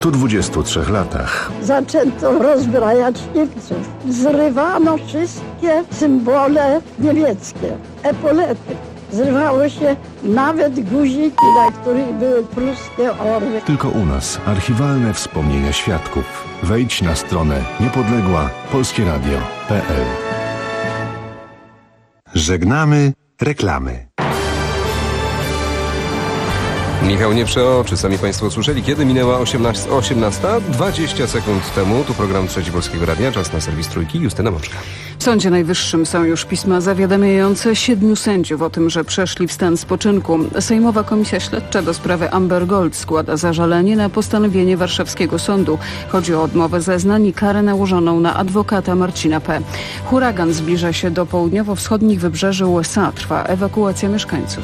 Po 23 latach zaczęto rozbrajać Niemców. Zrywano wszystkie symbole niemieckie, epolety. Zrywało się nawet guziki, na których były pruskie orły. tylko u nas archiwalne wspomnienia świadków. Wejdź na stronę niepodległa-polskieradio.pl. Żegnamy reklamy. Michał nie przeoczy, sami Państwo słyszeli, kiedy minęła 18. 20 sekund temu. Tu program Trzeci Polskiego Radia, czas na serwis Trójki. Justyna Moczka. W Sądzie Najwyższym są już pisma zawiadamiające 7 sędziów o tym, że przeszli w stan spoczynku. Sejmowa Komisja Śledcza do sprawy Amber Gold składa zażalenie na postanowienie warszawskiego sądu. Chodzi o odmowę zeznań i karę nałożoną na adwokata Marcina P. Huragan zbliża się do południowo-wschodnich wybrzeży USA. Trwa ewakuacja mieszkańców.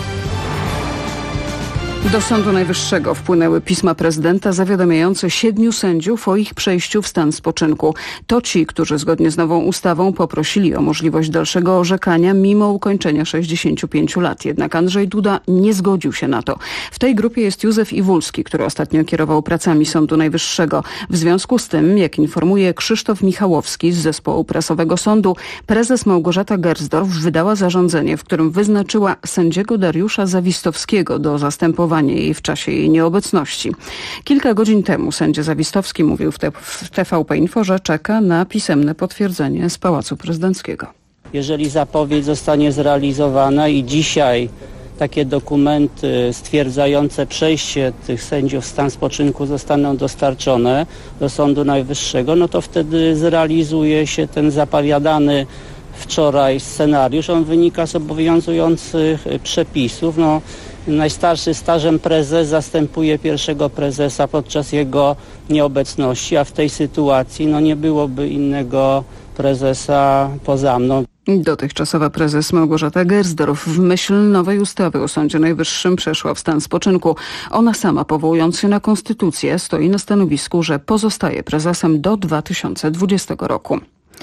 Do Sądu Najwyższego wpłynęły pisma prezydenta zawiadamiające 7 sędziów o ich przejściu w stan spoczynku. To ci, którzy zgodnie z nową ustawą poprosili o możliwość dalszego orzekania mimo ukończenia 65 lat. Jednak Andrzej Duda nie zgodził się na to. W tej grupie jest Józef Iwulski, który ostatnio kierował pracami Sądu Najwyższego. W związku z tym, jak informuje Krzysztof Michałowski z zespołu prasowego sądu, prezes Małgorzata Gersdorf wydała zarządzenie, w którym wyznaczyła sędziego Dariusza Zawistowskiego do zastępowania jej w czasie jej nieobecności. Kilka godzin temu sędzia Zawistowski mówił w TVP Info, że czeka na pisemne potwierdzenie z Pałacu Prezydenckiego. Jeżeli zapowiedź zostanie zrealizowana i dzisiaj takie dokumenty stwierdzające przejście tych sędziów w stan spoczynku zostaną dostarczone do Sądu Najwyższego, no to wtedy zrealizuje się ten zapowiadany wczoraj scenariusz. On wynika z obowiązujących przepisów. Najstarszy stażem prezes zastępuje pierwszego prezesa podczas jego nieobecności, a w tej sytuacji nie byłoby innego prezesa poza mną. Dotychczasowa prezes Małgorzata Gersdorf w myśl nowej ustawy o Sądzie Najwyższym przeszła w stan spoczynku. Ona sama, powołując się na konstytucję, stoi na stanowisku, że pozostaje prezesem do 2020 roku.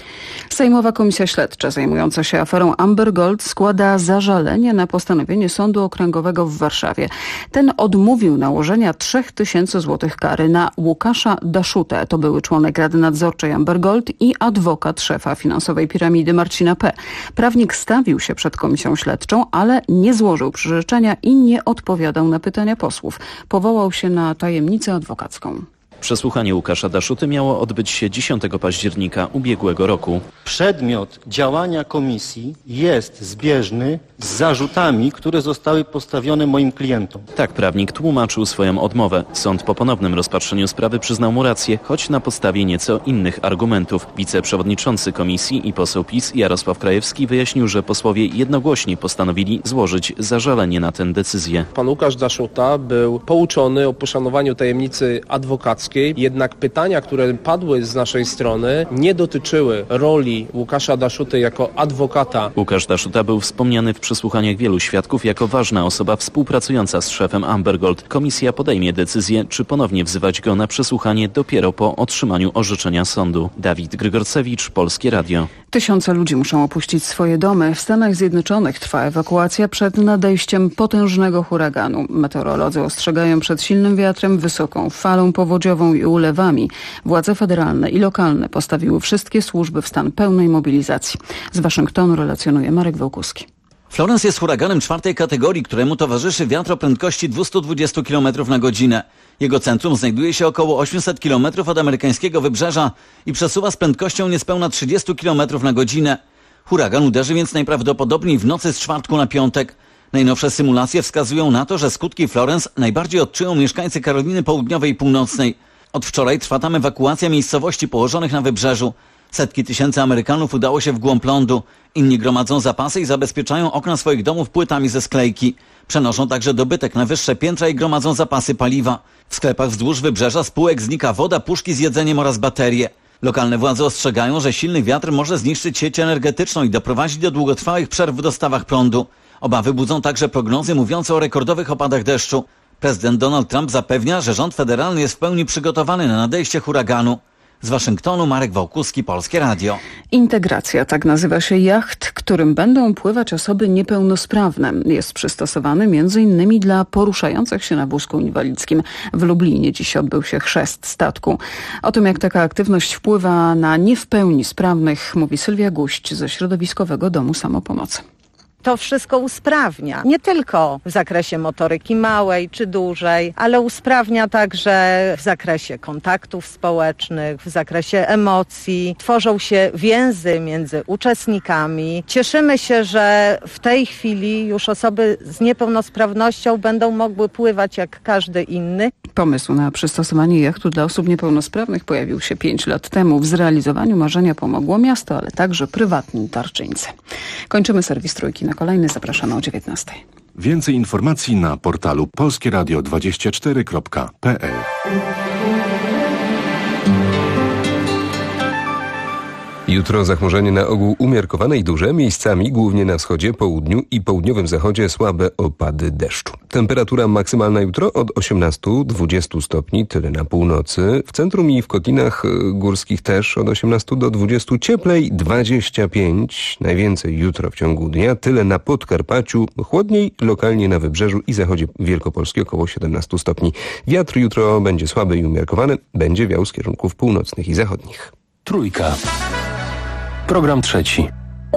Sejmowa Komisja Śledcza zajmująca się aferą Amber Gold składa zażalenie na postanowienie Sądu Okręgowego w Warszawie. Ten odmówił nałożenia 3000 zł kary na Łukasza Daszutę. To były członek Rady Nadzorczej Amber Gold i adwokat szefa finansowej piramidy Marcina P. Prawnik stawił się przed Komisją Śledczą, ale nie złożył przyrzeczenia i nie odpowiadał na pytania posłów. Powołał się na tajemnicę adwokacką. Przesłuchanie Łukasza Daszuty miało odbyć się 10 października ubiegłego roku. Przedmiot działania komisji jest zbieżny z zarzutami, które zostały postawione moim klientom. Tak prawnik tłumaczył swoją odmowę. Sąd po ponownym rozpatrzeniu sprawy przyznał mu rację, choć na podstawie nieco innych argumentów. Wiceprzewodniczący komisji i poseł PiS Jarosław Krajewski wyjaśnił, że posłowie jednogłośnie postanowili złożyć zażalenie na tę decyzję. Pan Łukasz Daszuta był pouczony o poszanowaniu tajemnicy adwokackiej. Jednak pytania, które padły z naszej strony, nie dotyczyły roli Łukasza Daszuty jako adwokata. Łukasz Daszuta był wspomniany w przesłuchaniach wielu świadków jako ważna osoba współpracująca z szefem Amber Gold. Komisja podejmie decyzję, czy ponownie wzywać go na przesłuchanie dopiero po otrzymaniu orzeczenia sądu. Dawid Grygorcewicz, Polskie Radio. Tysiące ludzi muszą opuścić swoje domy. W Stanach Zjednoczonych trwa ewakuacja przed nadejściem potężnego huraganu. Meteorolodzy ostrzegają przed silnym wiatrem, wysoką falą powodziową i ulewami. Władze federalne i lokalne postawiły wszystkie służby w stan pełnej mobilizacji. Z Waszyngtonu relacjonuje Marek Wołkuski. Florence jest huraganem 4. kategorii, któremu towarzyszy wiatr o prędkości 220 km na godzinę. Jego centrum znajduje się około 800 km od amerykańskiego wybrzeża i przesuwa z prędkością niespełna 30 km na godzinę. Huragan uderzy więc najprawdopodobniej w nocy z czwartku na piątek. Najnowsze symulacje wskazują na to, że skutki Florence najbardziej odczują mieszkańcy Karoliny Południowej i Północnej. Od wczoraj trwa tam ewakuacja miejscowości położonych na wybrzeżu. Setki tysięcy Amerykanów udało się w głąb lądu. Inni gromadzą zapasy i zabezpieczają okna swoich domów płytami ze sklejki. Przenoszą także dobytek na wyższe piętra i gromadzą zapasy paliwa. W sklepach wzdłuż wybrzeża z półek znika woda, puszki z jedzeniem oraz baterie. Lokalne władze ostrzegają, że silny wiatr może zniszczyć sieć energetyczną i doprowadzić do długotrwałych przerw w dostawach prądu. Obawy budzą także prognozy mówiące o rekordowych opadach deszczu. Prezydent Donald Trump zapewnia, że rząd federalny jest w pełni przygotowany na nadejście huraganu. Z Waszyngtonu Marek Wałkuski, Polskie Radio. Integracja, tak nazywa się jacht, którym będą pływać osoby niepełnosprawne. Jest przystosowany m.in. dla poruszających się na wózku inwalidzkim. W Lublinie dziś odbył się chrzest statku. O tym, jak taka aktywność wpływa na nie w pełni sprawnych, mówi Sylwia Guść ze Środowiskowego Domu Samopomocy. To wszystko usprawnia, nie tylko w zakresie motoryki małej czy dużej, ale usprawnia także w zakresie kontaktów społecznych, w zakresie emocji. Tworzą się więzy między uczestnikami. Cieszymy się, że w tej chwili już osoby z niepełnosprawnością będą mogły pływać jak każdy inny. Pomysł na przystosowanie jachtu dla osób niepełnosprawnych pojawił się 5 lat temu. W zrealizowaniu marzenia pomogło miasto, ale także prywatni darczyńcy. Kończymy serwis Trójki. Na kolejny zapraszamy o 19:00. Więcej informacji na portalu polskieradio24.pl. Jutro zachmurzenie na ogół umiarkowane i duże, miejscami głównie na wschodzie, południu i południowym zachodzie słabe opady deszczu. Temperatura maksymalna jutro od 18-20 stopni, tyle na północy. W centrum i w kotlinach górskich też od 18 do 20, cieplej 25, najwięcej jutro w ciągu dnia, tyle na Podkarpaciu, chłodniej lokalnie na Wybrzeżu i zachodzie Wielkopolski około 17 stopni. Wiatr jutro będzie słaby i umiarkowany, będzie wiał z kierunków północnych i zachodnich. Trójka. Program trzeci.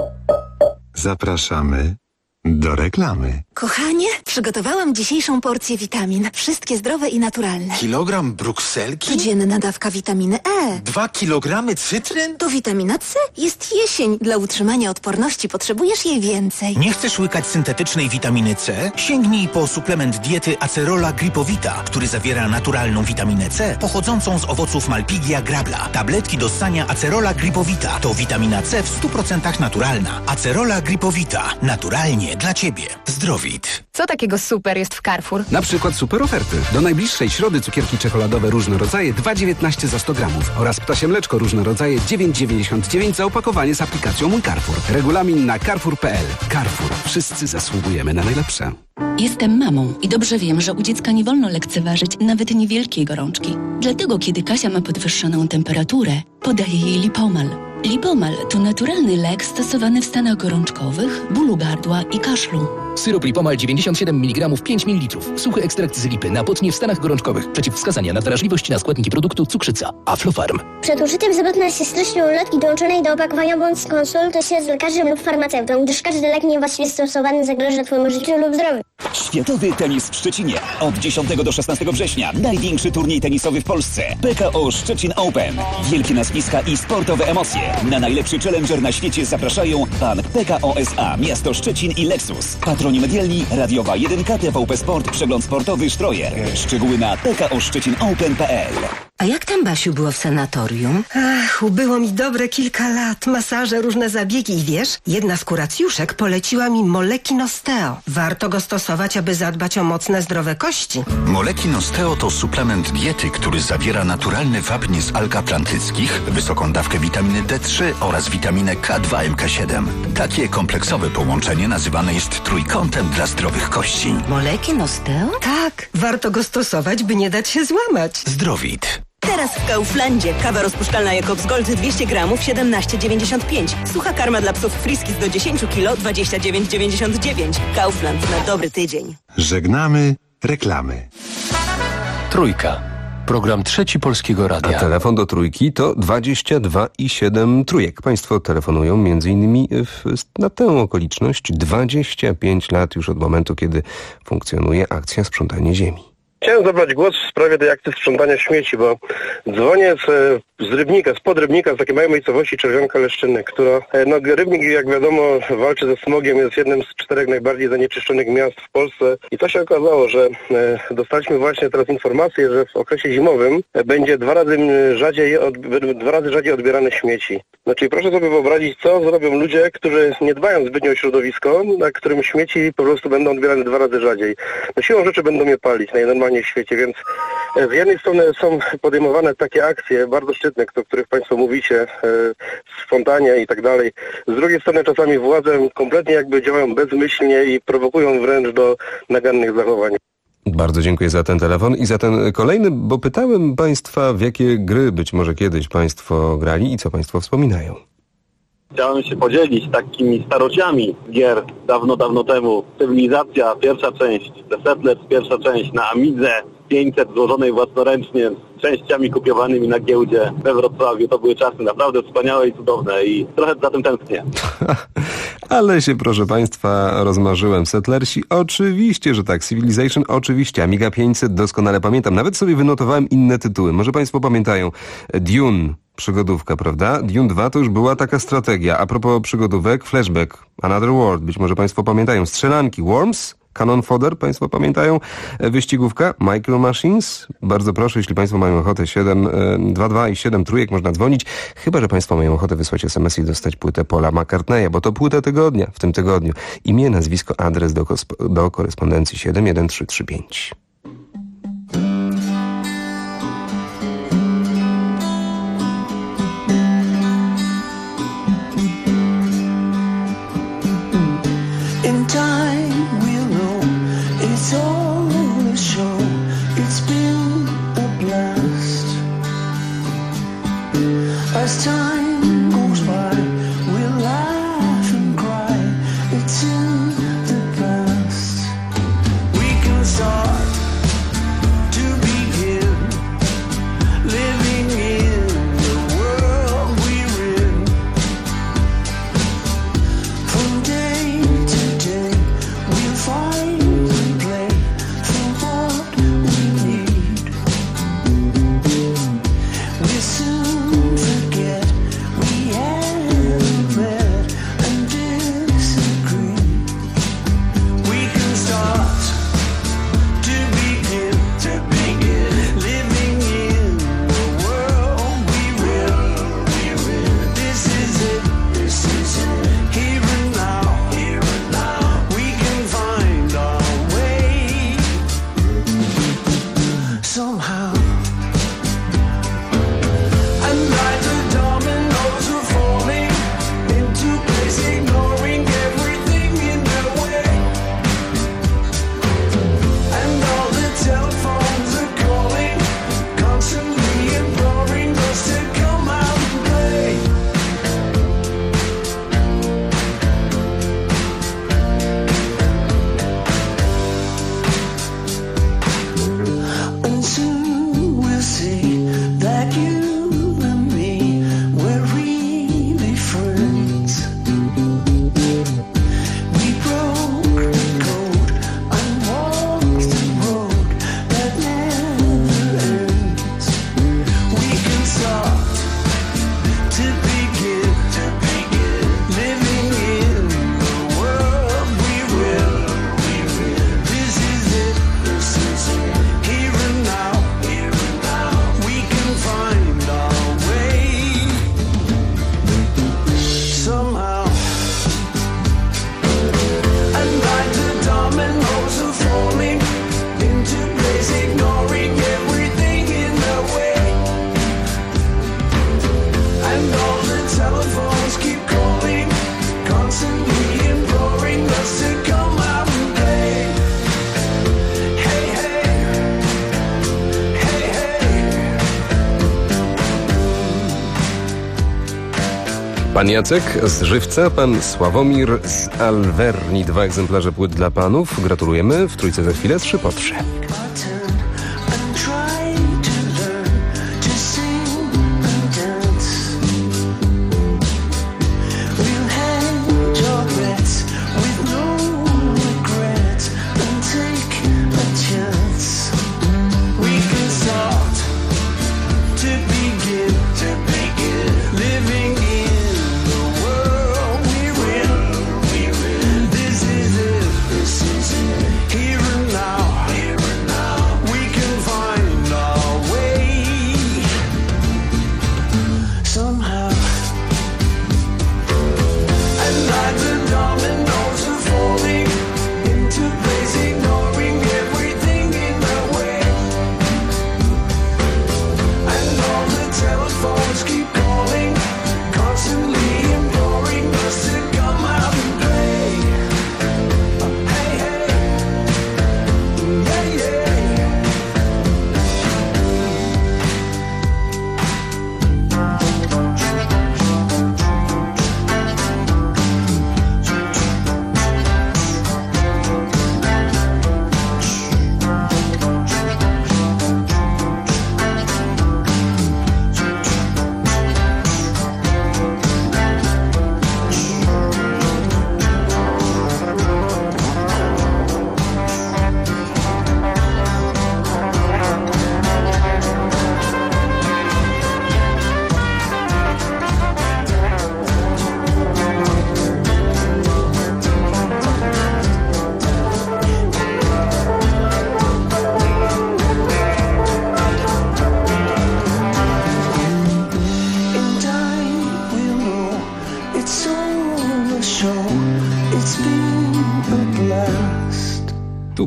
Zapraszamy do reklamy. Kochanie, przygotowałam dzisiejszą porcję witamin. Wszystkie zdrowe i naturalne. Kilogram brukselki? Codzienna dawka witaminy E. 2 kilogramy cytryn? To witamina C. Jest jesień. Dla utrzymania odporności potrzebujesz jej więcej. Nie chcesz łykać syntetycznej witaminy C? Sięgnij po suplement diety Acerola Gripowita, który zawiera naturalną witaminę C pochodzącą z owoców Malpighia grabla. Tabletki do ssania Acerola Gripowita to witamina C w 100% naturalna. Acerola Gripowita. Naturalnie dla Ciebie. Zdrowit. Co takiego super jest w Carrefour? Na przykład super oferty. Do najbliższej środy cukierki czekoladowe różne rodzaje 2,19 za 100 gramów oraz ptasie mleczko różne rodzaje 9,99 za opakowanie z aplikacją Mój Carrefour. Regulamin na carrefour.pl. Carrefour. Wszyscy zasługujemy na najlepsze. Jestem mamą i dobrze wiem, że u dziecka nie wolno lekceważyć nawet niewielkiej gorączki. Dlatego, kiedy Kasia ma podwyższoną temperaturę, podaję jej Lipomal. Lipomal to naturalny lek stosowany w stanach gorączkowych, bólu gardła i kaszlu. Syrop Lipomal 97 mg 5 ml. Suchy ekstrakt z lipy na potnie w stanach gorączkowych. Przeciwwskazania na wrażliwość na składniki produktu cukrzyca. Aflofarm. Przed użyciem zapewne się treścią ulotki dołączonej do opakowania bądź skonsultuj się z lekarzem lub farmaceutą, gdyż każdy lek niewłaściwie stosowany zagraża Twojemu życiu lub zdrowiu. Światowy tenis w Szczecinie. Od 10 do 16 września. Największy turniej tenisowy w Polsce. PKO Szczecin Open. Wielkie nazwiska i sportowe emocje. Na najlepszy challenger na świecie zapraszają Bank PKO SA, Miasto Szczecin i Lexus. Patroni medialni, Radiowa 1, TVP Sport, Przegląd Sportowy Streuer. Szczegóły na pkoszczecinopen.pl. A jak tam, Basiu, było w sanatorium? Ach, ubyło mi dobre kilka lat. Masaże, różne zabiegi i wiesz, jedna z kuracjuszek poleciła mi Molekin Osteo. Warto go stosować, aby zadbać o mocne, zdrowe kości. Molekin Osteo to suplement diety, który zawiera naturalny wapń z alg atlantyckich, wysoką dawkę witaminy D3 oraz witaminę K2 MK7. Takie kompleksowe połączenie nazywane jest trójkątem dla zdrowych kości. Molekin Osteo? Tak, warto go stosować, by nie dać się złamać. Zdrowit. Teraz w Kauflandzie kawa rozpuszczalna Jakobs Gold 200 gramów 17,95. Sucha karma dla psów Friskis do 10 kg 29,99. Kaufland na dobry tydzień. Żegnamy reklamy. Trójka. Program trzeci Polskiego Radia. A telefon do Trójki to 22 i 7 trójek. Państwo telefonują m.in. na tę okoliczność 25 lat już od momentu, kiedy funkcjonuje akcja Sprzątanie Ziemi. Chciałem zabrać głos w sprawie tej akcji sprzątania śmieci, bo dzwonię spod Rybnika, z takiej małej miejscowości Czerwionka-Leszczyny, która, Rybnik, jak wiadomo, walczy ze smogiem, jest jednym z 4 najbardziej zanieczyszczonych miast w Polsce i to się okazało, że dostaliśmy właśnie teraz informację, że w okresie zimowym będzie dwa razy rzadziej odbierane śmieci. Czyli proszę sobie wyobrazić, co zrobią ludzie, którzy nie dbają zbytnio o środowisko, na którym śmieci po prostu będą odbierane 2 razy rzadziej. Siłą rzeczy będą je palić najnormalniej w świecie, więc z jednej strony są podejmowane takie akcje bardzo szczytne, o których Państwo mówicie, sprzątania i tak dalej. Z drugiej strony czasami władze kompletnie jakby działają bezmyślnie i prowokują wręcz do nagannych zachowań. Bardzo dziękuję za ten telefon i za ten kolejny, bo pytałem Państwa, w jakie gry być może kiedyś Państwo grali i co Państwo wspominają. Chciałem się podzielić takimi starociami gier dawno temu. Cywilizacja, pierwsza część, The Settlers, pierwsza część na Amidze 500 złożonej własnoręcznie, częściami kupiowanymi na giełdzie we Wrocławiu. To były czasy naprawdę wspaniałe i cudowne i trochę za tym tęsknię. Ale się, proszę Państwa, rozmarzyłem. Settlersi? Oczywiście, że tak. Civilization? Oczywiście. Amiga 500 doskonale pamiętam. Nawet sobie wynotowałem inne tytuły. Może Państwo pamiętają. Dune. Przygodówka, prawda? Dune 2 to już była taka strategia. A propos przygodówek, Flashback, Another World. Być może Państwo pamiętają. Strzelanki, Worms, Cannon Fodder, Państwo pamiętają? Wyścigówka, Micro Machines. Bardzo proszę, jeśli Państwo mają ochotę, 722 i 7 trójek można dzwonić. Chyba że Państwo mają ochotę wysłać SMS i dostać płytę Paula McCartneya, bo to płyta tygodnia w tym tygodniu. Imię, nazwisko, adres do korespondencji 71335. In time we'll know it's all a show. It's been a blast. As time goes by, we'll laugh and cry. It's in the past. We can start to begin living in the world we're in. From day to day, we'll find and play for what we need. We'll soon forget we haven't met and disagree. We can start to begin living in the world we're in. This is it, here and now. We can find our way somehow. And like the dominoes are falling into place, ignoring everything in their way. And all the telephones are calling, constantly imploring us to come out and play. And soon we'll see that you and me, we're really friends. We broke the code and walked the road that never ends. We can start to begin living in the world we're in. This is it, here and now. We can find our way somehow. And like the dominoes are falling into place, ignoring everything in their way. And all the telephones keep calling, constantly imploring us to come out and play. Hey, hey, hey, hey. Pan Jacek z Żywca, pan Sławomir z Alverni. 2 egzemplarze płyt dla panów. Gratulujemy. W trójce za chwilę 3 po 3. And try to learn to sing and dance. We'll hedge our bets with no regrets and take a chance. We can start to begin living in the world we're in. This is it, here and now.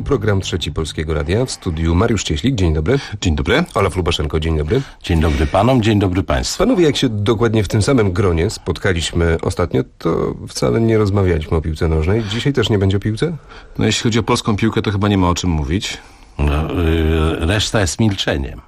program Trzeci Polskiego Radia. W studiu Mariusz Cieślik, dzień dobry. Dzień dobry. Olaf Lubaszenko, dzień dobry. Dzień dobry panom, dzień dobry państwu. Panowie, jak się dokładnie w tym samym gronie spotkaliśmy ostatnio, to wcale nie rozmawialiśmy o piłce nożnej. Dzisiaj też nie będzie o piłce? No jeśli chodzi o polską piłkę, to chyba nie ma o czym mówić. Reszta jest milczeniem.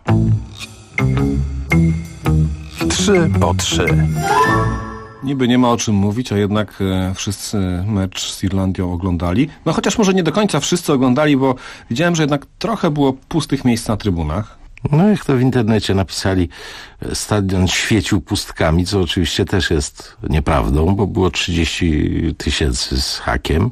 3 po 3. Niby nie ma o czym mówić, a jednak wszyscy mecz z Irlandią oglądali. No chociaż może nie do końca wszyscy oglądali, bo widziałem, że jednak trochę było pustych miejsc na trybunach. No jak to w internecie napisali, stadion świecił pustkami, co oczywiście też jest nieprawdą, bo było 30 000 z hakiem.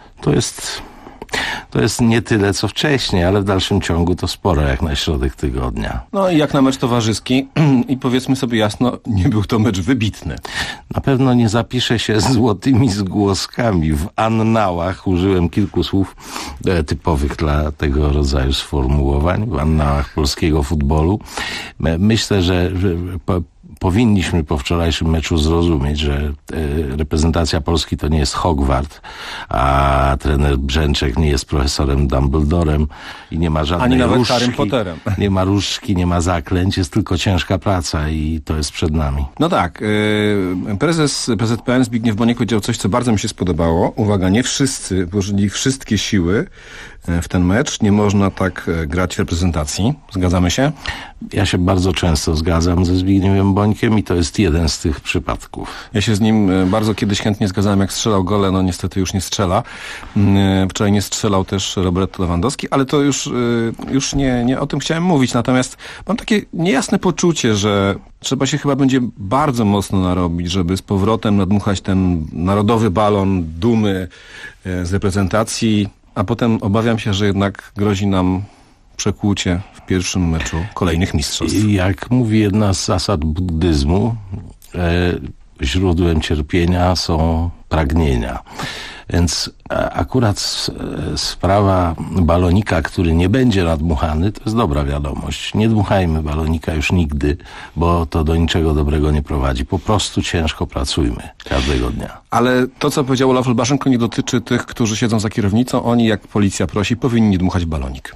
To jest nie tyle co wcześniej, ale w dalszym ciągu to sporo jak na środek tygodnia. No i jak na mecz towarzyski i powiedzmy sobie jasno, nie był to mecz wybitny. Na pewno nie zapisze się złotymi zgłoskami. W annałach użyłem kilku słów typowych dla tego rodzaju sformułowań, w annałach polskiego futbolu. Myślę, że powinniśmy po wczorajszym meczu zrozumieć, że reprezentacja Polski to nie jest Hogwart, a trener Brzęczek nie jest profesorem Dumbledorem i nie ma żadnej ani nawet różdżki, Harrym Potterem. Nie ma różdżki, nie ma zaklęć, jest tylko ciężka praca i to jest przed nami. No tak, prezes PZPN Zbigniew Boniek powiedział coś, co bardzo mi się spodobało. Uwaga, nie wszyscy włożyli wszystkie siły w ten mecz. Nie można tak grać w reprezentacji. Zgadzamy się? Ja się bardzo często zgadzam ze Zbigniewem Bońkiem i to jest jeden z tych przypadków. Ja się z nim bardzo kiedyś chętnie zgadzałem, jak strzelał gole, no niestety już nie strzela. Wczoraj nie strzelał też Robert Lewandowski, ale to już nie o tym chciałem mówić. Natomiast mam takie niejasne poczucie, że trzeba się chyba będzie bardzo mocno narobić, żeby z powrotem nadmuchać ten narodowy balon dumy z reprezentacji, a potem obawiam się, że jednak grozi nam przekłucie w pierwszym meczu kolejnych mistrzostw. Jak mówi jedna z zasad buddyzmu, źródłem cierpienia są pragnienia. Więc akurat sprawa balonika, który nie będzie nadmuchany, to jest dobra wiadomość. Nie dmuchajmy balonika już nigdy, bo to do niczego dobrego nie prowadzi. Po prostu ciężko pracujmy każdego dnia. Ale to, co powiedział Olaf Lubaszenko, nie dotyczy tych, którzy siedzą za kierownicą. Oni, jak policja prosi, powinni dmuchać balonik.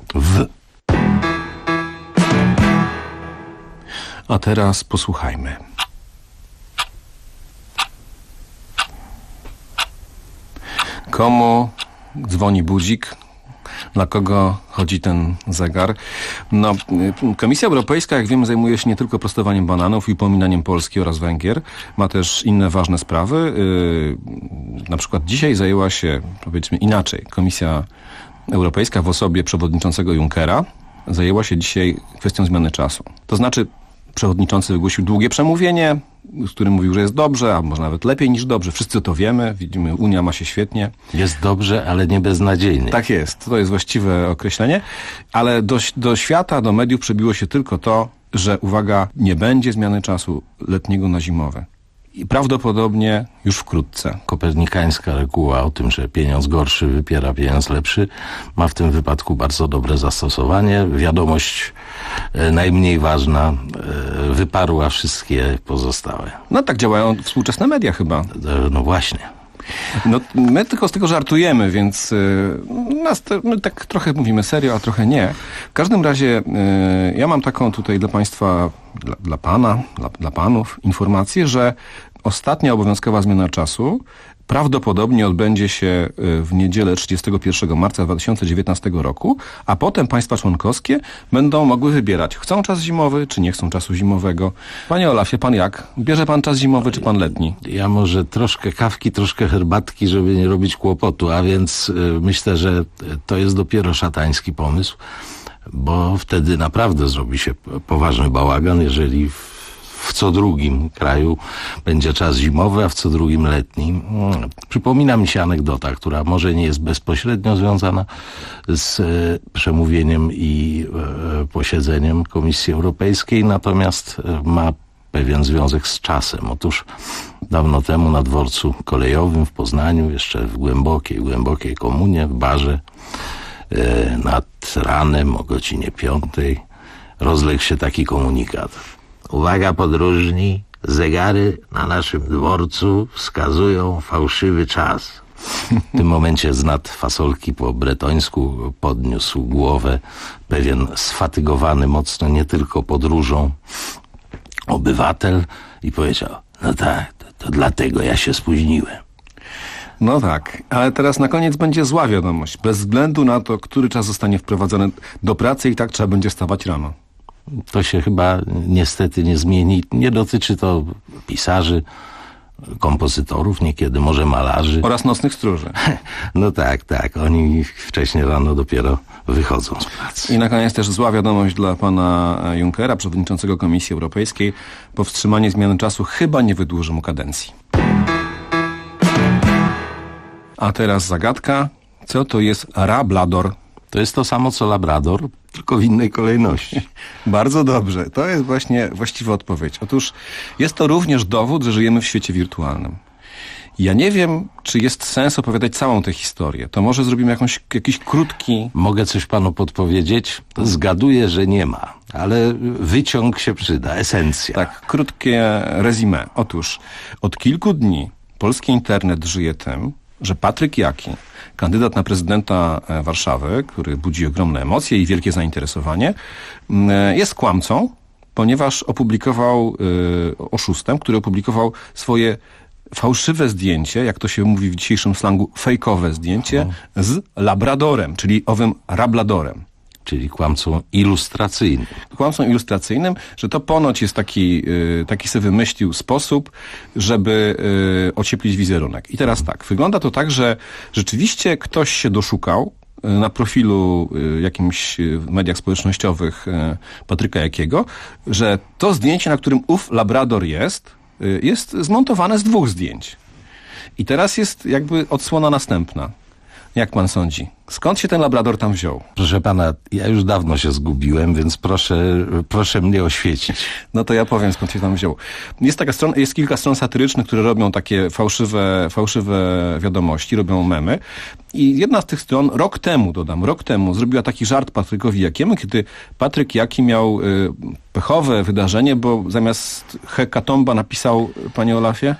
A teraz posłuchajmy. Komu dzwoni budzik? Dla kogo chodzi ten zegar? No, Komisja Europejska, jak wiemy, zajmuje się nie tylko prostowaniem bananów i upominaniem Polski oraz Węgier. Ma też inne ważne sprawy. Na przykład dzisiaj zajęła się, powiedzmy inaczej, Komisja Europejska w osobie przewodniczącego Junckera zajęła się dzisiaj kwestią zmiany czasu. To znaczy, przewodniczący wygłosił długie przemówienie, z którym mówił, że jest dobrze, a może nawet lepiej niż dobrze. Wszyscy to wiemy, widzimy, Unia ma się świetnie. Jest dobrze, ale nie beznadziejnie. Tak jest, to jest właściwe określenie, ale do świata, do mediów przebiło się tylko to, że uwaga, nie będzie zmiany czasu letniego na zimowy. I prawdopodobnie już wkrótce. Kopernikańska reguła o tym, że pieniądz gorszy wypiera pieniądz lepszy, ma w tym wypadku bardzo dobre zastosowanie. Wiadomość najmniej ważna wyparła wszystkie pozostałe. No tak działają współczesne media chyba. No właśnie. No, my tylko z tego żartujemy, więc my tak trochę mówimy serio, a trochę nie. W każdym razie ja mam taką tutaj dla państwa, dla panów informację, że ostatnia obowiązkowa zmiana czasu prawdopodobnie odbędzie się w niedzielę 31 marca 2019 roku, a potem państwa członkowskie będą mogły wybierać, chcą czas zimowy, czy nie chcą czasu zimowego. Panie Olafie, pan jak? Bierze pan czas zimowy, czy pan letni? Ja może troszkę kawki, troszkę herbatki, żeby nie robić kłopotu, a więc myślę, że to jest dopiero szatański pomysł, bo wtedy naprawdę zrobi się poważny bałagan, jeżeli w co drugim kraju będzie czas zimowy, a w co drugim letni. Przypomina mi się anegdota, która może nie jest bezpośrednio związana z przemówieniem i posiedzeniem Komisji Europejskiej, natomiast ma pewien związek z czasem. Otóż dawno temu na dworcu kolejowym w Poznaniu, jeszcze w głębokiej komunie, w barze, nad ranem o godzinie 5 rozległ się taki komunikat. Uwaga podróżni, zegary na naszym dworcu wskazują fałszywy czas. W tym momencie z nad fasolki po bretońsku podniósł głowę pewien sfatygowany mocno nie tylko podróżą obywatel i powiedział: no tak, to dlatego ja się spóźniłem. No tak, ale teraz na koniec będzie zła wiadomość. Bez względu na to, który czas zostanie wprowadzony do pracy, i tak trzeba będzie wstawać rano. To się chyba niestety nie zmieni. Nie dotyczy to pisarzy, kompozytorów, niekiedy może malarzy. Oraz nocnych stróży. No tak. Oni wcześniej rano dopiero wychodzą z pracy. I na koniec też zła wiadomość dla pana Junckera, przewodniczącego Komisji Europejskiej. Powstrzymanie zmiany czasu chyba nie wydłuży mu kadencji. A teraz zagadka. Co to jest rablador? To jest to samo co labrador, tylko w innej kolejności. Bardzo dobrze. To jest właśnie właściwa odpowiedź. Otóż jest to również dowód, że żyjemy w świecie wirtualnym. Ja nie wiem, czy jest sens opowiadać całą tę historię. To może zrobimy jakiś krótki... Mogę coś panu podpowiedzieć? Zgaduję, że nie ma, ale wyciąg się przyda, esencja. Tak, krótkie resume. Otóż od kilku dni polski internet żyje tym, że Patryk Jaki, kandydat na prezydenta Warszawy, który budzi ogromne emocje i wielkie zainteresowanie, jest kłamcą, ponieważ opublikował, oszustem, który opublikował swoje fałszywe zdjęcie, jak to się mówi w dzisiejszym slangu, fejkowe zdjęcie z labradorem, czyli owym rabladorem. Czyli kłamcą ilustracyjnym. Kłamcą ilustracyjnym, że to ponoć jest taki sobie wymyślił sposób, żeby ocieplić wizerunek. I teraz tak, wygląda to tak, że rzeczywiście ktoś się doszukał na profilu jakimś w mediach społecznościowych Patryka Jakiego, że to zdjęcie, na którym ów labrador jest zmontowane z 2 zdjęć. I teraz jest jakby odsłona następna. Jak pan sądzi? Skąd się ten labrador tam wziął? Proszę pana, ja już dawno się zgubiłem, więc proszę mnie oświecić. No to ja powiem, skąd się tam wziął. Jest kilka stron satyrycznych, które robią takie fałszywe wiadomości, robią memy. I jedna z tych stron rok temu zrobiła taki żart Patrykowi Jakiemu, kiedy Patryk Jaki miał pechowe wydarzenie, bo zamiast hekatomba napisał, panie Olafie?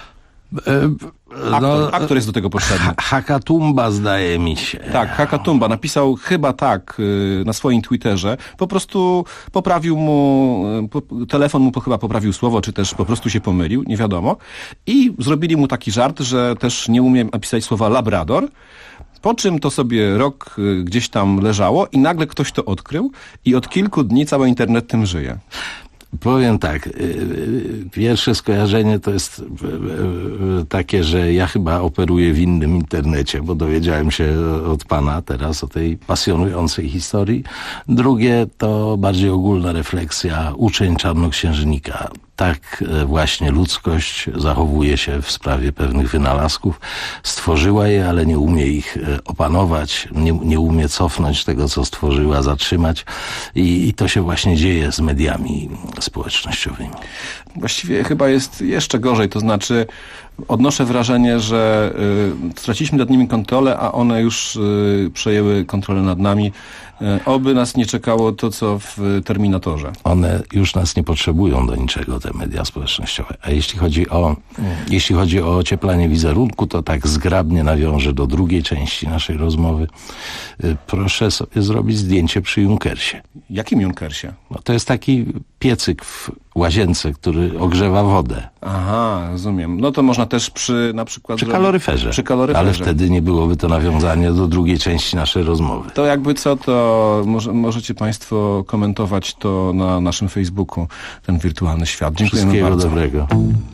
Aktor jest do tego potrzebny. Hakatumba, zdaje mi się. Tak, Hakatumba. Napisał chyba tak na swoim Twitterze. Po prostu poprawił mu, telefon mu chyba poprawił słowo, czy też po prostu się pomylił, nie wiadomo. I zrobili mu taki żart, że też nie umie napisać słowa labrador. Po czym to sobie rok gdzieś tam leżało i nagle ktoś to odkrył i od kilku dni cały internet tym żyje. Powiem tak, pierwsze skojarzenie to jest takie, że ja chyba operuję w innym internecie, bo dowiedziałem się od pana teraz o tej pasjonującej historii. Drugie to bardziej ogólna refleksja, uczeń czarnoksiężnika. Tak właśnie ludzkość zachowuje się w sprawie pewnych wynalazków. Stworzyła je, ale nie umie ich opanować, nie umie cofnąć tego, co stworzyła, zatrzymać. I to się właśnie dzieje z mediami społecznościowymi. Właściwie chyba jest jeszcze gorzej, to znaczy odnoszę wrażenie, że straciliśmy nad nimi kontrolę, a one już przejęły kontrolę nad nami. Oby nas nie czekało to, co w Terminatorze. One już nas nie potrzebują do niczego, te media społecznościowe. A jeśli chodzi o ocieplanie wizerunku, to tak zgrabnie nawiążę do drugiej części naszej rozmowy. Proszę sobie zrobić zdjęcie przy Junckersie. Jakim Junckersie? No to jest taki piecyk w łazience, który ogrzewa wodę. Aha, rozumiem. No to można też na przykład... Przy kaloryferze. Ale wtedy nie byłoby to nawiązanie do drugiej części naszej rozmowy. To jakby co, to możecie państwo komentować to na naszym Facebooku, ten wirtualny świat. Dziękujemy Wszystkiego bardzo. dobrego.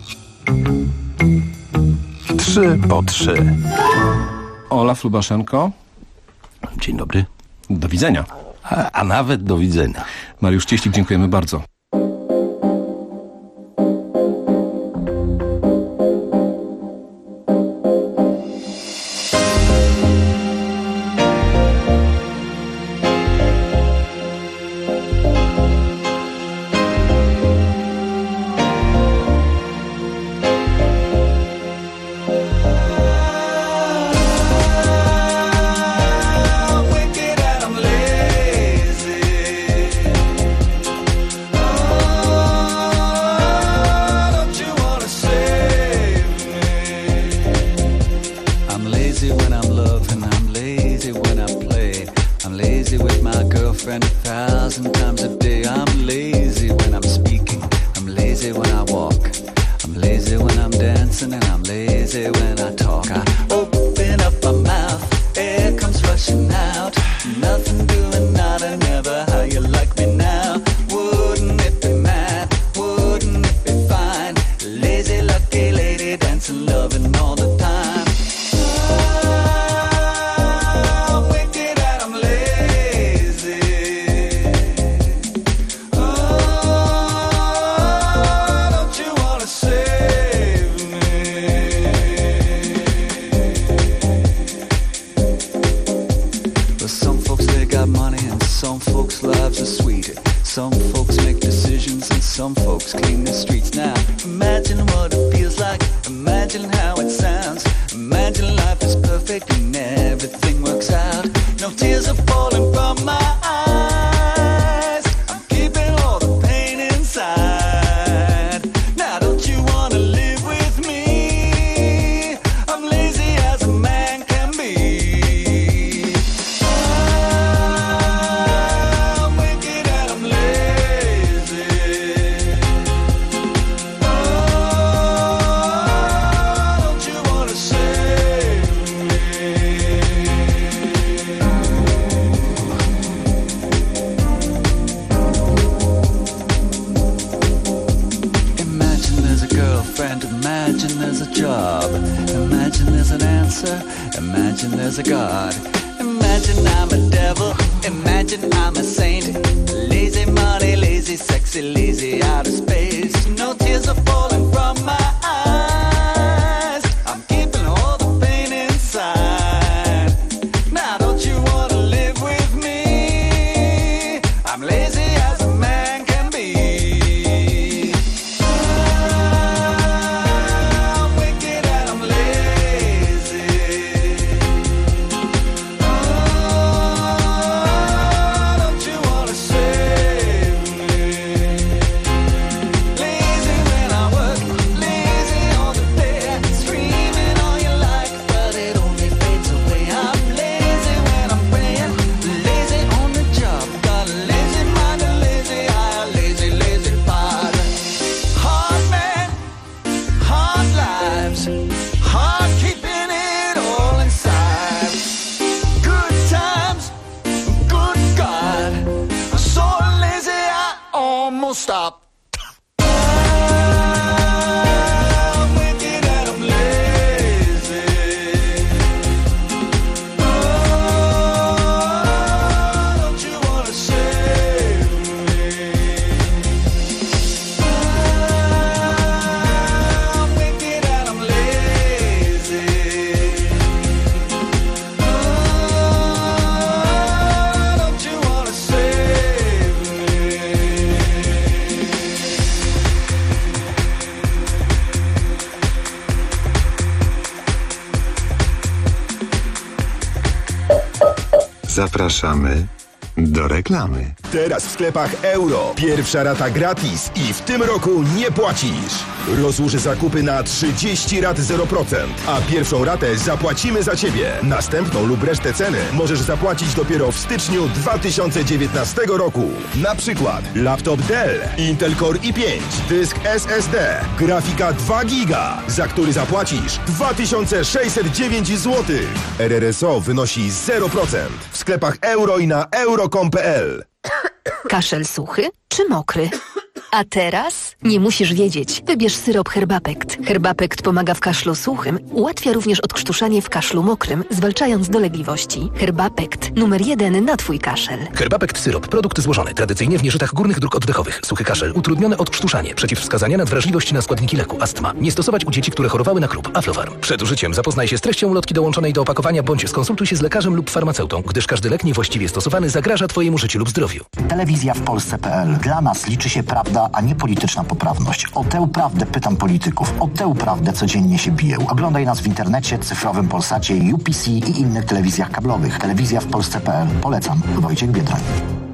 3 po 3. Olaf Lubaszenko. Dzień dobry. Do widzenia. A nawet do widzenia. Mariusz Cieślik, dziękujemy bardzo. Wicked and I'm lazy. dancing and I'm lazy when I talk. I open up my mouth, air comes rushing out. Nothing doing, nada, never. How you like me now? Wouldn't it be mad? Wouldn't it be fine? Lazy, lucky lady, dancing, loving all the time. I'm wicked and I'm lazy. Oh, don't you wanna save me? But some folks, they got money and some folks' lives are sweet. Some folks make decisions and some folks clean the streets. Now imagine what it feels like, imagine how it sounds. Imagine life is perfect and everything works out. No tears are falling from my eyes. I'm keeping all the pain inside. Now don't you wanna live with me? I'm lazy as a man can be. I'm wicked and I'm lazy. Oh, don't you wanna save me? Imagine there's a girlfriend, imagine there's a job, imagine there's an answer, imagine there's a God. Imagine I'm a devil, imagine I'm a saint. Lazy money, lazy sexy, lazy out of space. No tears are falling from my eyes. I'm keeping all the pain inside. Now don't you wanna live with me? I'm lazy as a man can be. I'm wicked and I'm lazy. Oh, don't you wanna save me? Lazy when I work, lazy all the day, screaming all you like, but it only fades away. I'm lazy when I'm praying, lazy on the job, got a lazy mind, a lazy eye, a lazy, lazy body. Hard man, hard lives, hard keeping it all inside. Good times, good God, I'm so lazy I almost stop. I'm wicked and I'm lazy. Oh, don't you wanna save me? I'm wicked and I'm lazy. Oh, don't you wanna save me? Zapraszamy do reklamy. Teraz w sklepach Euro. Pierwsza rata gratis i w tym roku nie płacisz. Rozłóż zakupy na 30 rat 0%, a pierwszą ratę zapłacimy za Ciebie. Następną lub resztę ceny możesz zapłacić dopiero w styczniu 2019 roku. Na przykład laptop Dell, Intel Core i5, dysk SSD, grafika 2 giga, za który zapłacisz 2609 zł. RRSO wynosi 0%. W sklepach Euro i na euro.com.pl. Kaszel suchy czy mokry? A teraz nie musisz wiedzieć. Wybierz syrop Herbapekt. Herbapekt pomaga w kaszlu suchym, ułatwia również odkrztuszanie w kaszlu mokrym, zwalczając dolegliwości. Herbapekt. Numer 1 na Twój kaszel. Herbapekt syrop. Produkt złożony. Tradycyjnie w nieżytach górnych dróg oddechowych. Suchy kaszel. Utrudnione odkrztuszanie. Przeciwwskazania na wrażliwość na składniki leku. Astma. Nie stosować u dzieci, które chorowały na chrób. Aflofarm. Przed użyciem zapoznaj się z treścią ulotki dołączonej do opakowania bądź skonsultuj się z lekarzem lub farmaceutą, gdyż każdy lek niewłaściwie stosowany zagraża Twojemu życiu lub zdrowiu. Telewizja w Polsce.pl. Dla nas liczy się prawda, a nie polityczna poprawność. O tę prawdę pytam polityków. O tę prawdę codziennie się biję. Oglądaj nas w internecie, cyfrowym Polsacie, UPC i innych telewizjach kablowych. Telewizja w Polsce.pl. Polecam. Wojciech Biedroń.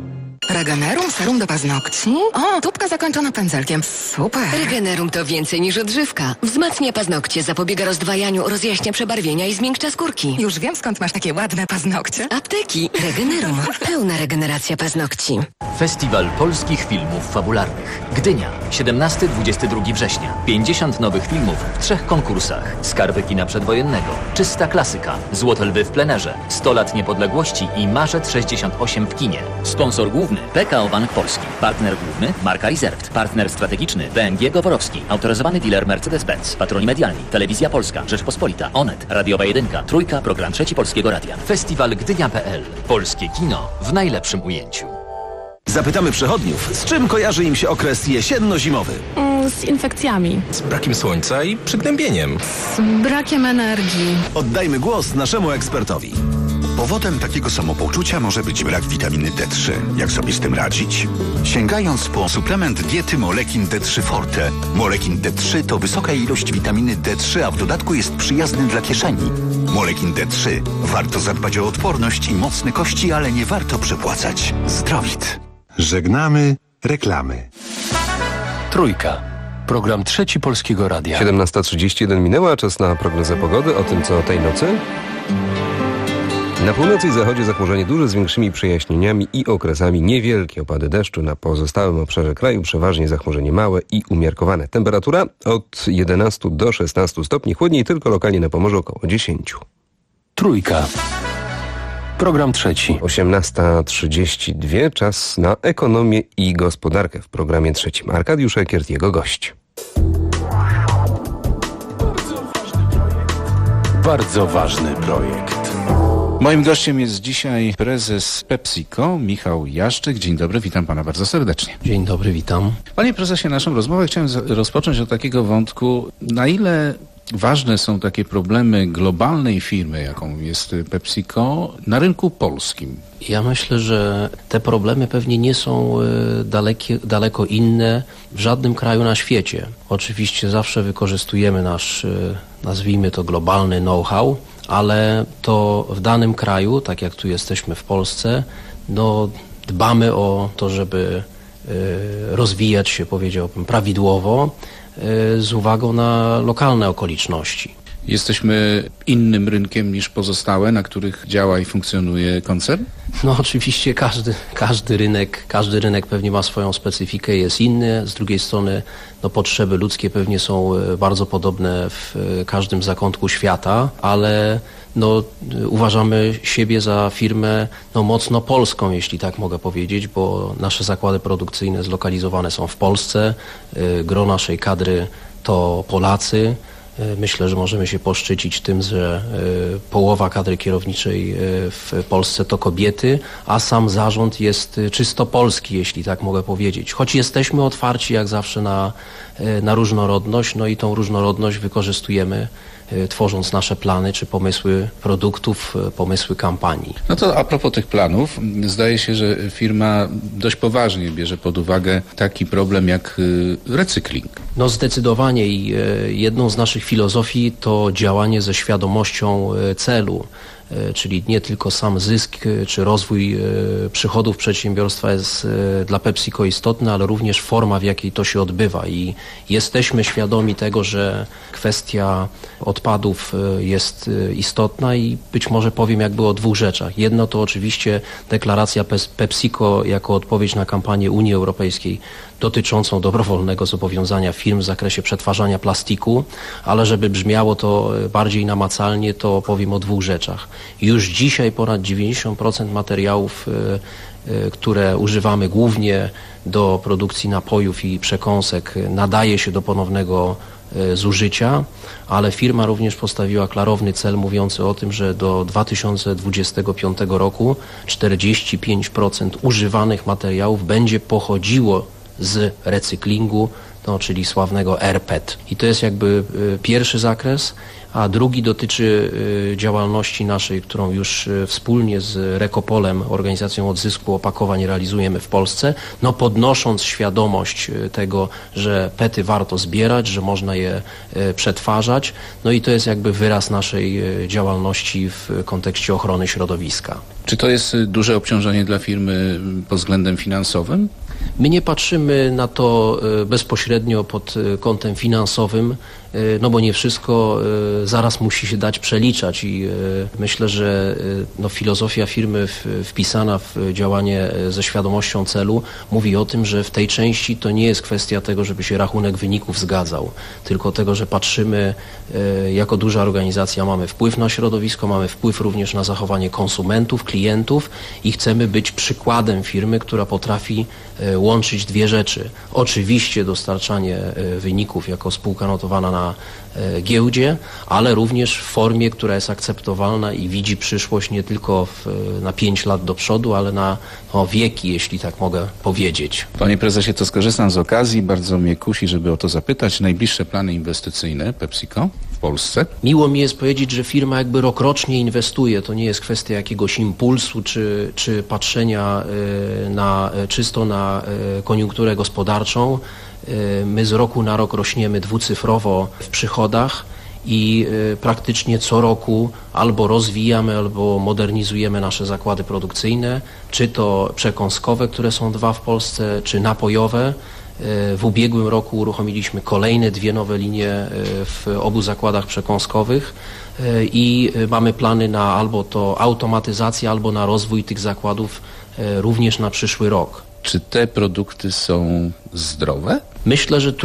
Regenerum, serum do paznokci? O, tubka zakończona pędzelkiem. Super. Regenerum to więcej niż odżywka. Wzmacnia paznokcie, zapobiega rozdwajaniu, rozjaśnia przebarwienia i zmiękcza skórki. Już wiem, skąd masz takie ładne paznokcie. Apteki. Regenerum. Pełna regeneracja paznokci. Festiwal polskich filmów fabularnych. Gdynia. 17-22 września. 50 nowych filmów w 3 konkursach. Skarby kina przedwojennego. Czysta klasyka. Złote lwy w plenerze. 100 lat niepodległości i Marzec 68 w kinie. Sponsor główny PKO Bank Polski. Partner główny Marka Reserved. Partner strategiczny BMG Goworowski. Autoryzowany dealer Mercedes-Benz. Patroni medialni Telewizja Polska, Rzeczpospolita, Onet, Radiowa 1, Trójka, Program 3 Polskiego Radia. Festiwal Gdynia.pl. Polskie kino w najlepszym ujęciu. Zapytamy przechodniów, z czym kojarzy im się okres jesienno-zimowy? Z infekcjami. Z brakiem słońca i przygnębieniem. Z brakiem energii. Oddajmy głos naszemu ekspertowi. Powodem takiego samopoczucia może być brak witaminy D3. Jak sobie z tym radzić? Sięgając po suplement diety Molekin D3 Forte. Molekin D3 to wysoka ilość witaminy D3, a w dodatku jest przyjazny dla kieszeni. Molekin D3. Warto zadbać o odporność i mocne kości, ale nie warto przepłacać. Zdrowit. Żegnamy reklamy. Trójka. Program 3 Polskiego Radia. 17:31 minęła, czas na prognozę pogody. O tym, co o tej nocy. Na północy i zachodzie zachmurzenie duże z większymi przejaśnieniami i okresami, niewielkie opady deszczu. Na pozostałym obszarze kraju przeważnie zachmurzenie małe i umiarkowane. Temperatura od 11 do 16 stopni, chłodniej tylko lokalnie na Pomorzu około 10. Trójka. Program 3. 18:32, czas na ekonomię i gospodarkę w programie 3. Arkadiusz Ekiert, jego gość. Bardzo ważny projekt. Moim gościem jest dzisiaj prezes PepsiCo, Michał Jaszczyk. Dzień dobry, witam pana bardzo serdecznie. Dzień dobry, witam. Panie prezesie, naszą rozmowę chciałem rozpocząć od takiego wątku, na ile ważne są takie problemy globalnej firmy, jaką jest PepsiCo, na rynku polskim? Ja myślę, że te problemy pewnie nie są daleko inne w żadnym kraju na świecie. Oczywiście zawsze wykorzystujemy nasz, nazwijmy to, globalny know-how, ale to w danym kraju, tak jak tu jesteśmy w Polsce, no dbamy o to, żeby rozwijać się, powiedziałbym, prawidłowo, z uwagą na lokalne okoliczności. Jesteśmy innym rynkiem niż pozostałe, na których działa i funkcjonuje koncern? No oczywiście każdy rynek pewnie ma swoją specyfikę, jest inny. Z drugiej strony no, potrzeby ludzkie pewnie są bardzo podobne w każdym zakątku świata, ale no, uważamy siebie za firmę no, mocno polską, jeśli tak mogę powiedzieć, bo nasze zakłady produkcyjne zlokalizowane są w Polsce, gro naszej kadry to Polacy. Myślę, że możemy się poszczycić tym, że połowa kadry kierowniczej w Polsce to kobiety, a sam zarząd jest czysto polski, jeśli tak mogę powiedzieć. Choć jesteśmy otwarci jak zawsze na różnorodność, no i tą różnorodność wykorzystujemy, tworząc nasze plany czy pomysły produktów, pomysły kampanii. No to a propos tych planów, zdaje się, że firma dość poważnie bierze pod uwagę taki problem jak recykling. No zdecydowanie i jedną z naszych filozofii to działanie ze świadomością celu. Czyli nie tylko sam zysk czy rozwój przychodów przedsiębiorstwa jest dla PepsiCo istotny, ale również forma, w jakiej to się odbywa. I jesteśmy świadomi tego, że kwestia odpadów jest istotna i być może powiem jakby o dwóch rzeczach. Jedno to oczywiście deklaracja PepsiCo jako odpowiedź na kampanię Unii Europejskiej dotyczącą dobrowolnego zobowiązania firm w zakresie przetwarzania plastiku, ale żeby brzmiało to bardziej namacalnie, to powiem o dwóch rzeczach. Już dzisiaj ponad 90% materiałów, które używamy głównie do produkcji napojów i przekąsek, nadaje się do ponownego zużycia, ale firma również postawiła klarowny cel mówiący o tym, że do 2025 roku 45% używanych materiałów będzie pochodziło z recyklingu, no, czyli sławnego RPET. I to jest jakby pierwszy zakres, a drugi dotyczy działalności naszej, którą już wspólnie z Rekopolem, Organizacją Odzysku Opakowań, realizujemy w Polsce, no podnosząc świadomość tego, że PET-y warto zbierać, że można je przetwarzać, no i to jest jakby wyraz naszej działalności w kontekście ochrony środowiska. Czy to jest duże obciążenie dla firmy pod względem finansowym? My nie patrzymy na to bezpośrednio pod kątem finansowym, no bo nie wszystko zaraz musi się dać przeliczać i myślę, że no, filozofia firmy wpisana w działanie ze świadomością celu mówi o tym, że w tej części to nie jest kwestia tego, żeby się rachunek wyników zgadzał, tylko tego, że patrzymy jako duża organizacja, mamy wpływ na środowisko, mamy wpływ również na zachowanie konsumentów, klientów i chcemy być przykładem firmy, która potrafi łączyć dwie rzeczy. Oczywiście dostarczanie wyników jako spółka notowana na giełdzie, ale również w formie, która jest akceptowalna i widzi przyszłość nie tylko na 5 lat do przodu, ale na wieki, jeśli tak mogę powiedzieć. Panie prezesie, to skorzystam z okazji, bardzo mnie kusi, żeby o to zapytać. Najbliższe plany inwestycyjne PepsiCo w Polsce? Miło mi jest powiedzieć, że firma jakby rokrocznie inwestuje. To nie jest kwestia jakiegoś impulsu czy patrzenia czysto na koniunkturę gospodarczą. My z roku na rok rośniemy dwucyfrowo w przychodach i praktycznie co roku albo rozwijamy, albo modernizujemy nasze zakłady produkcyjne, czy to przekąskowe, które są 2 w Polsce, czy napojowe. W ubiegłym roku uruchomiliśmy kolejne 2 nowe linie w obu zakładach przekąskowych i mamy plany na albo to automatyzację, albo na rozwój tych zakładów również na przyszły rok. Czy te produkty są zdrowe? Myślę, że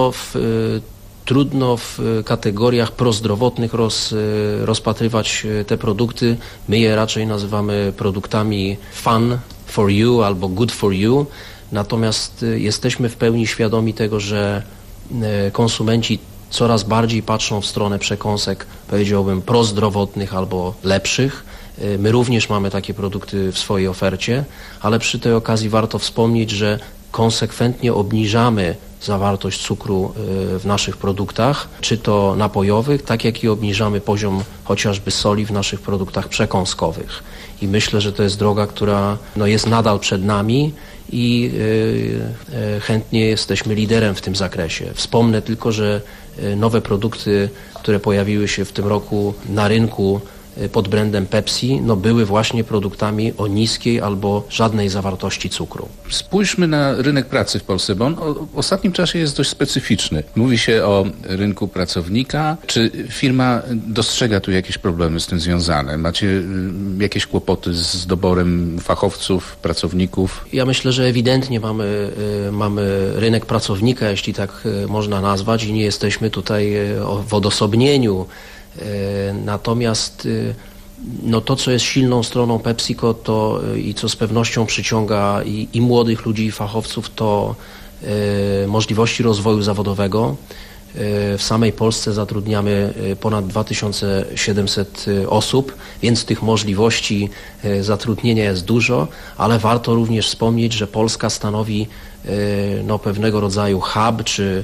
trudno w kategoriach prozdrowotnych rozpatrywać te produkty. My je raczej nazywamy produktami fun for you albo good for you. Natomiast jesteśmy w pełni świadomi tego, że konsumenci coraz bardziej patrzą w stronę przekąsek, powiedziałbym, prozdrowotnych albo lepszych. My również mamy takie produkty w swojej ofercie, ale przy tej okazji warto wspomnieć, że konsekwentnie obniżamy zawartość cukru w naszych produktach, czy to napojowych, tak jak i obniżamy poziom chociażby soli w naszych produktach przekąskowych. I myślę, że to jest droga, która jest nadal przed nami i chętnie jesteśmy liderem w tym zakresie. Wspomnę tylko, że nowe produkty, które pojawiły się w tym roku na rynku pod brandem Pepsi, były właśnie produktami o niskiej albo żadnej zawartości cukru. Spójrzmy na rynek pracy w Polsce, bo on w ostatnim czasie jest dość specyficzny. Mówi się o rynku pracownika. Czy firma dostrzega tu jakieś problemy z tym związane? Macie jakieś kłopoty z doborem fachowców, pracowników? Ja myślę, że ewidentnie mamy rynek pracownika, jeśli tak można nazwać, i nie jesteśmy tutaj w odosobnieniu. Natomiast to, co jest silną stroną PepsiCo i co z pewnością przyciąga i młodych ludzi, i fachowców, to możliwości rozwoju zawodowego. W samej Polsce zatrudniamy ponad 2700 osób, więc tych możliwości zatrudnienia jest dużo, ale warto również wspomnieć, że Polska stanowi pewnego rodzaju hub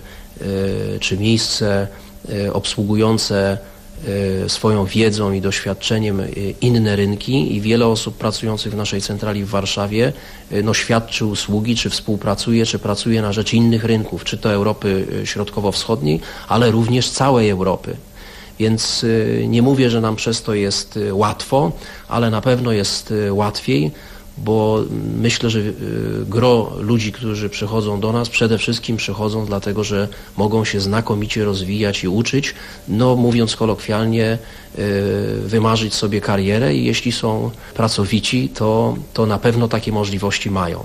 czy miejsce obsługujące swoją wiedzą i doświadczeniem inne rynki i wiele osób pracujących w naszej centrali w Warszawie świadczy usługi, czy współpracuje, czy pracuje na rzecz innych rynków, czy to Europy Środkowo-Wschodniej, ale również całej Europy. Więc nie mówię, że nam przez to jest łatwo, ale na pewno jest łatwiej, bo myślę, że gro ludzi, którzy przychodzą do nas, przede wszystkim przychodzą dlatego, że mogą się znakomicie rozwijać i uczyć, mówiąc kolokwialnie, wymarzyć sobie karierę i jeśli są pracowici, to na pewno takie możliwości mają.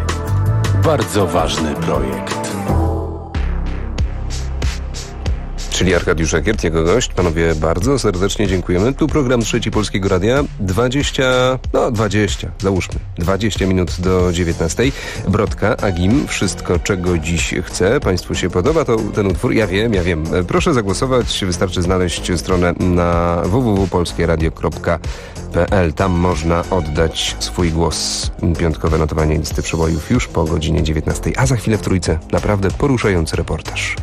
Bardzo ważny projekt. Czyli Arkadiusz Ekiert, jego gość. Panowie, bardzo serdecznie dziękujemy. Tu program Trzeci Polskiego Radia. 20, załóżmy, 20 minut do 19. Brodka, Agim, wszystko czego dziś chcę. Państwu się podoba ten utwór? Ja wiem. Proszę zagłosować. Wystarczy znaleźć stronę na www.polskieradio.pl. Tam można oddać swój głos. Piątkowe notowanie listy przebojów już po godzinie 19. A za chwilę w Trójce naprawdę poruszający reportaż.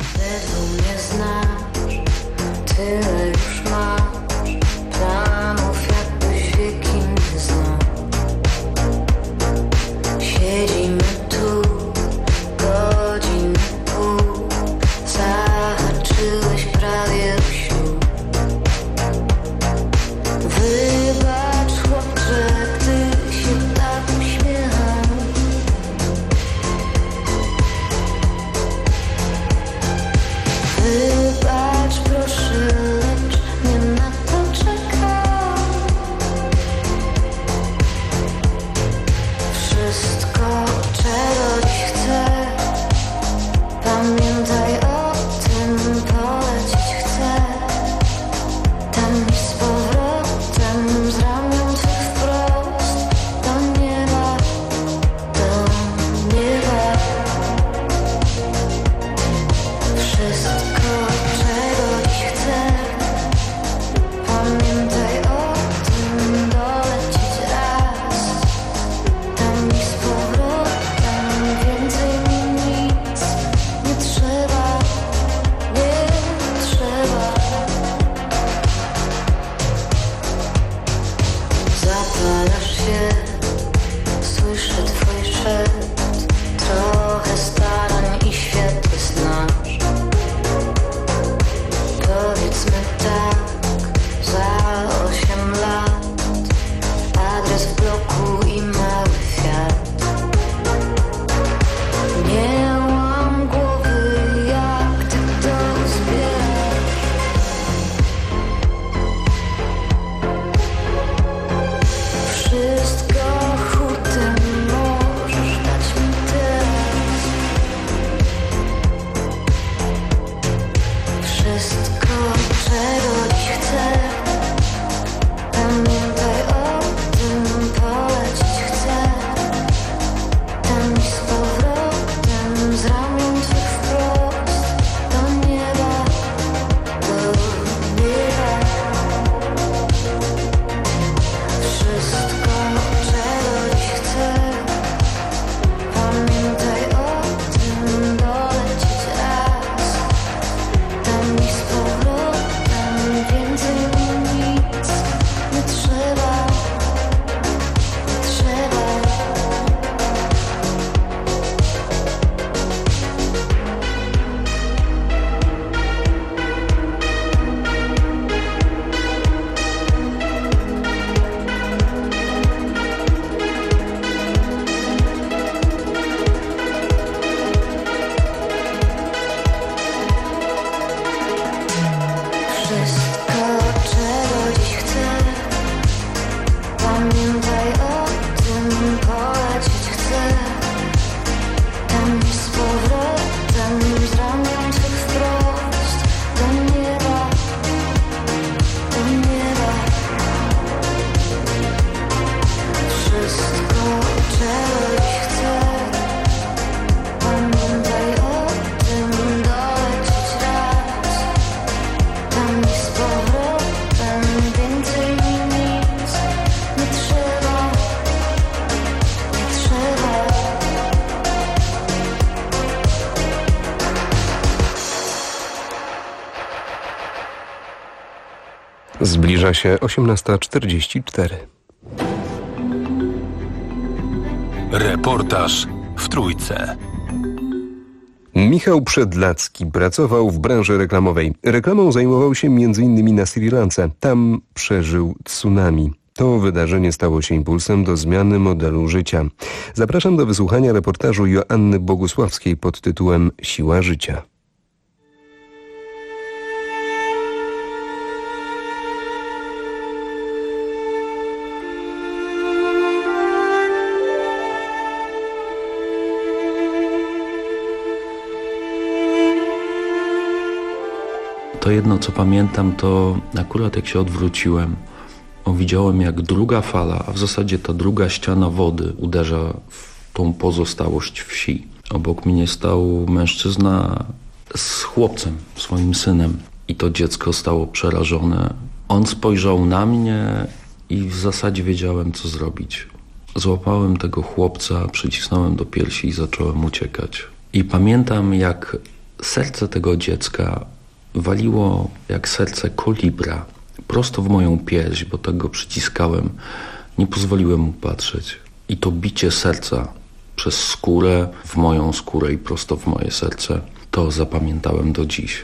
Zbliża się 18:44. Reportaż w Trójce. Michał Przedlacki pracował w branży reklamowej. Reklamą zajmował się m.in. na Sri Lance. Tam przeżył tsunami. To wydarzenie stało się impulsem do zmiany modelu życia. Zapraszam do wysłuchania reportażu Joanny Bogusławskiej pod tytułem Siła życia. To jedno, co pamiętam, to akurat jak się odwróciłem, widziałem jak druga fala, a w zasadzie ta druga ściana wody uderza w tą pozostałość wsi. Obok mnie stał mężczyzna z chłopcem, swoim synem, i to dziecko stało przerażone. On spojrzał na mnie i w zasadzie wiedziałem, co zrobić. Złapałem tego chłopca, przycisnąłem do piersi i zacząłem uciekać. I pamiętam, jak serce tego dziecka waliło jak serce kolibra prosto w moją pierś, bo tak go przyciskałem. Nie pozwoliłem mu patrzeć. I to bicie serca przez skórę, w moją skórę i prosto w moje serce, to zapamiętałem do dziś.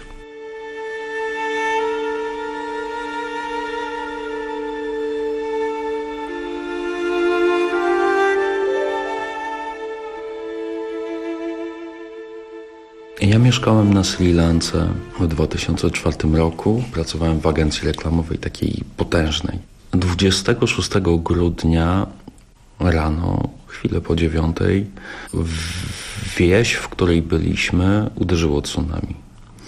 Ja mieszkałem na Sri Lance w 2004 roku. Pracowałem w agencji reklamowej, takiej potężnej. 26 grudnia rano, chwilę po 9:00, wieś, w której byliśmy, uderzyło tsunami.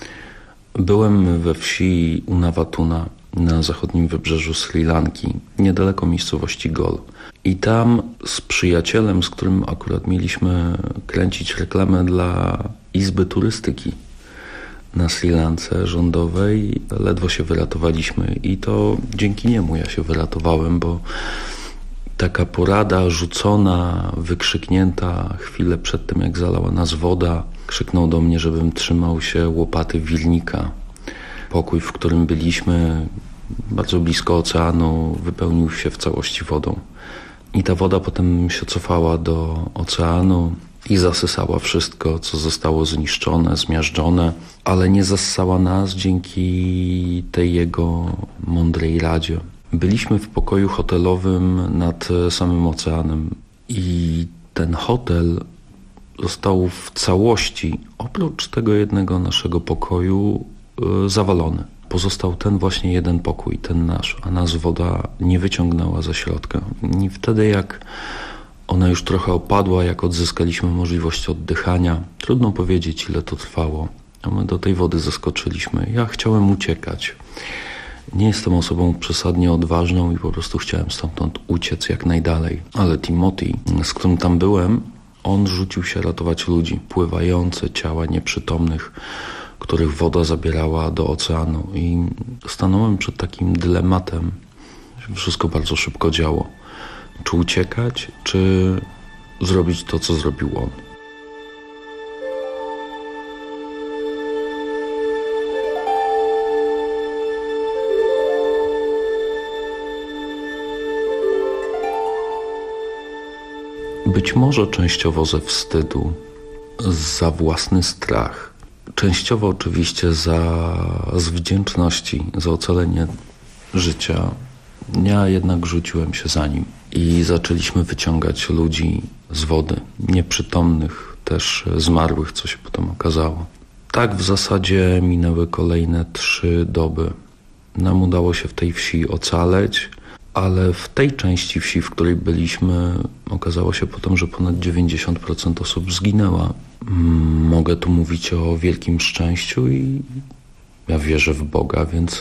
Byłem we wsi Unawatuna na zachodnim wybrzeżu Sri Lanki, niedaleko miejscowości Gol. I tam z przyjacielem, z którym akurat mieliśmy kręcić reklamę dla Izby Turystyki na Sri Lance rządowej, ledwo się wyratowaliśmy i to dzięki niemu ja się wyratowałem, bo taka porada rzucona, wykrzyknięta chwilę przed tym, jak zalała nas woda, krzyknął do mnie, żebym trzymał się łopaty wirnika. Pokój, w którym byliśmy, bardzo blisko oceanu, wypełnił się w całości wodą. I ta woda potem się cofała do oceanu i zasysała wszystko, co zostało zniszczone, zmiażdżone, ale nie zassała nas dzięki tej jego mądrej radzie. Byliśmy w pokoju hotelowym nad samym oceanem i ten hotel został w całości, oprócz tego jednego naszego pokoju, zawalony. Pozostał ten właśnie jeden pokój, ten nasz, a nas woda nie wyciągnęła ze środka. I wtedy jak ona już trochę opadła, jak odzyskaliśmy możliwość oddychania, trudno powiedzieć, ile to trwało, a my do tej wody zeskoczyliśmy. Ja chciałem uciekać. Nie jestem osobą przesadnie odważną i po prostu chciałem stamtąd uciec jak najdalej. Ale Timothy, z którym tam byłem, on rzucił się ratować ludzi, pływające ciała nieprzytomnych, których woda zabierała do oceanu. I stanąłem przed takim dylematem. Wszystko bardzo szybko działo. Czy uciekać, czy zrobić to, co zrobił on. Być może częściowo ze wstydu, za własny strach, częściowo oczywiście z wdzięczności za ocalenie życia. Ja jednak rzuciłem się za nim i zaczęliśmy wyciągać ludzi z wody, nieprzytomnych, też zmarłych, co się potem okazało. Tak w zasadzie minęły kolejne 3 doby. Nam udało się w tej wsi ocaleć, ale w tej części wsi, w której byliśmy, okazało się potem, że ponad 90% osób zginęła. Mogę tu mówić o wielkim szczęściu i ja wierzę w Boga, więc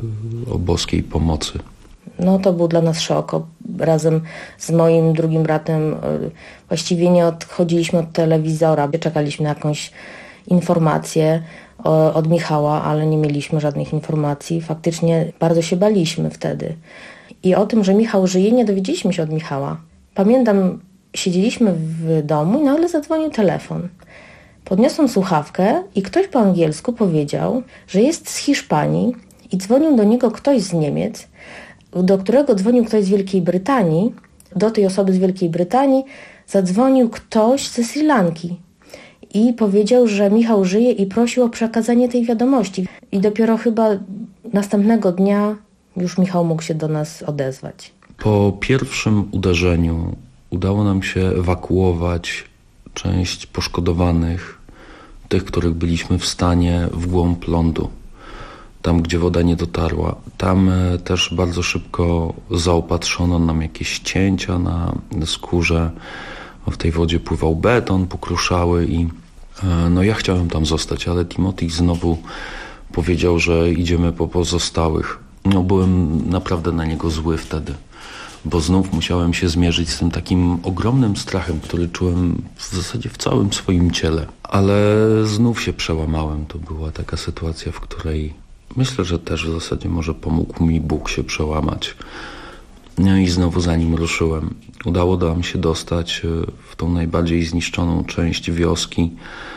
o boskiej pomocy. No to był dla nas szok. Razem z moim drugim bratem właściwie nie odchodziliśmy od telewizora. Czekaliśmy na jakąś informację od Michała, ale nie mieliśmy żadnych informacji. Faktycznie bardzo się baliśmy wtedy. I o tym, że Michał żyje, nie dowiedzieliśmy się od Michała. Pamiętam, siedzieliśmy w domu i nagle zadzwonił telefon. Podniosłam słuchawkę i ktoś po angielsku powiedział, że jest z Hiszpanii i dzwonił do niego ktoś z Niemiec, do którego dzwonił ktoś z Wielkiej Brytanii. Do tej osoby z Wielkiej Brytanii zadzwonił ktoś ze Sri Lanki i powiedział, że Michał żyje i prosił o przekazanie tej wiadomości. I dopiero chyba następnego dnia już Michał mógł się do nas odezwać. Po pierwszym uderzeniu udało nam się ewakuować część poszkodowanych, tych, których byliśmy w stanie, w głąb lądu, tam gdzie woda nie dotarła. Tam też bardzo szybko zaopatrzono nam jakieś cięcia na skórze. W tej wodzie pływał beton, pokruszały i no ja chciałem tam zostać, ale Timothy znowu powiedział, że idziemy po pozostałych. No, byłem naprawdę na niego zły wtedy, bo znów musiałem się zmierzyć z tym takim ogromnym strachem, który czułem w zasadzie w całym swoim ciele. Ale znów się przełamałem. To była taka sytuacja, w której myślę, że też w zasadzie może pomógł mi Bóg się przełamać. No i znowu za nim ruszyłem. Udało nam się dostać w tą najbardziej zniszczoną część wioski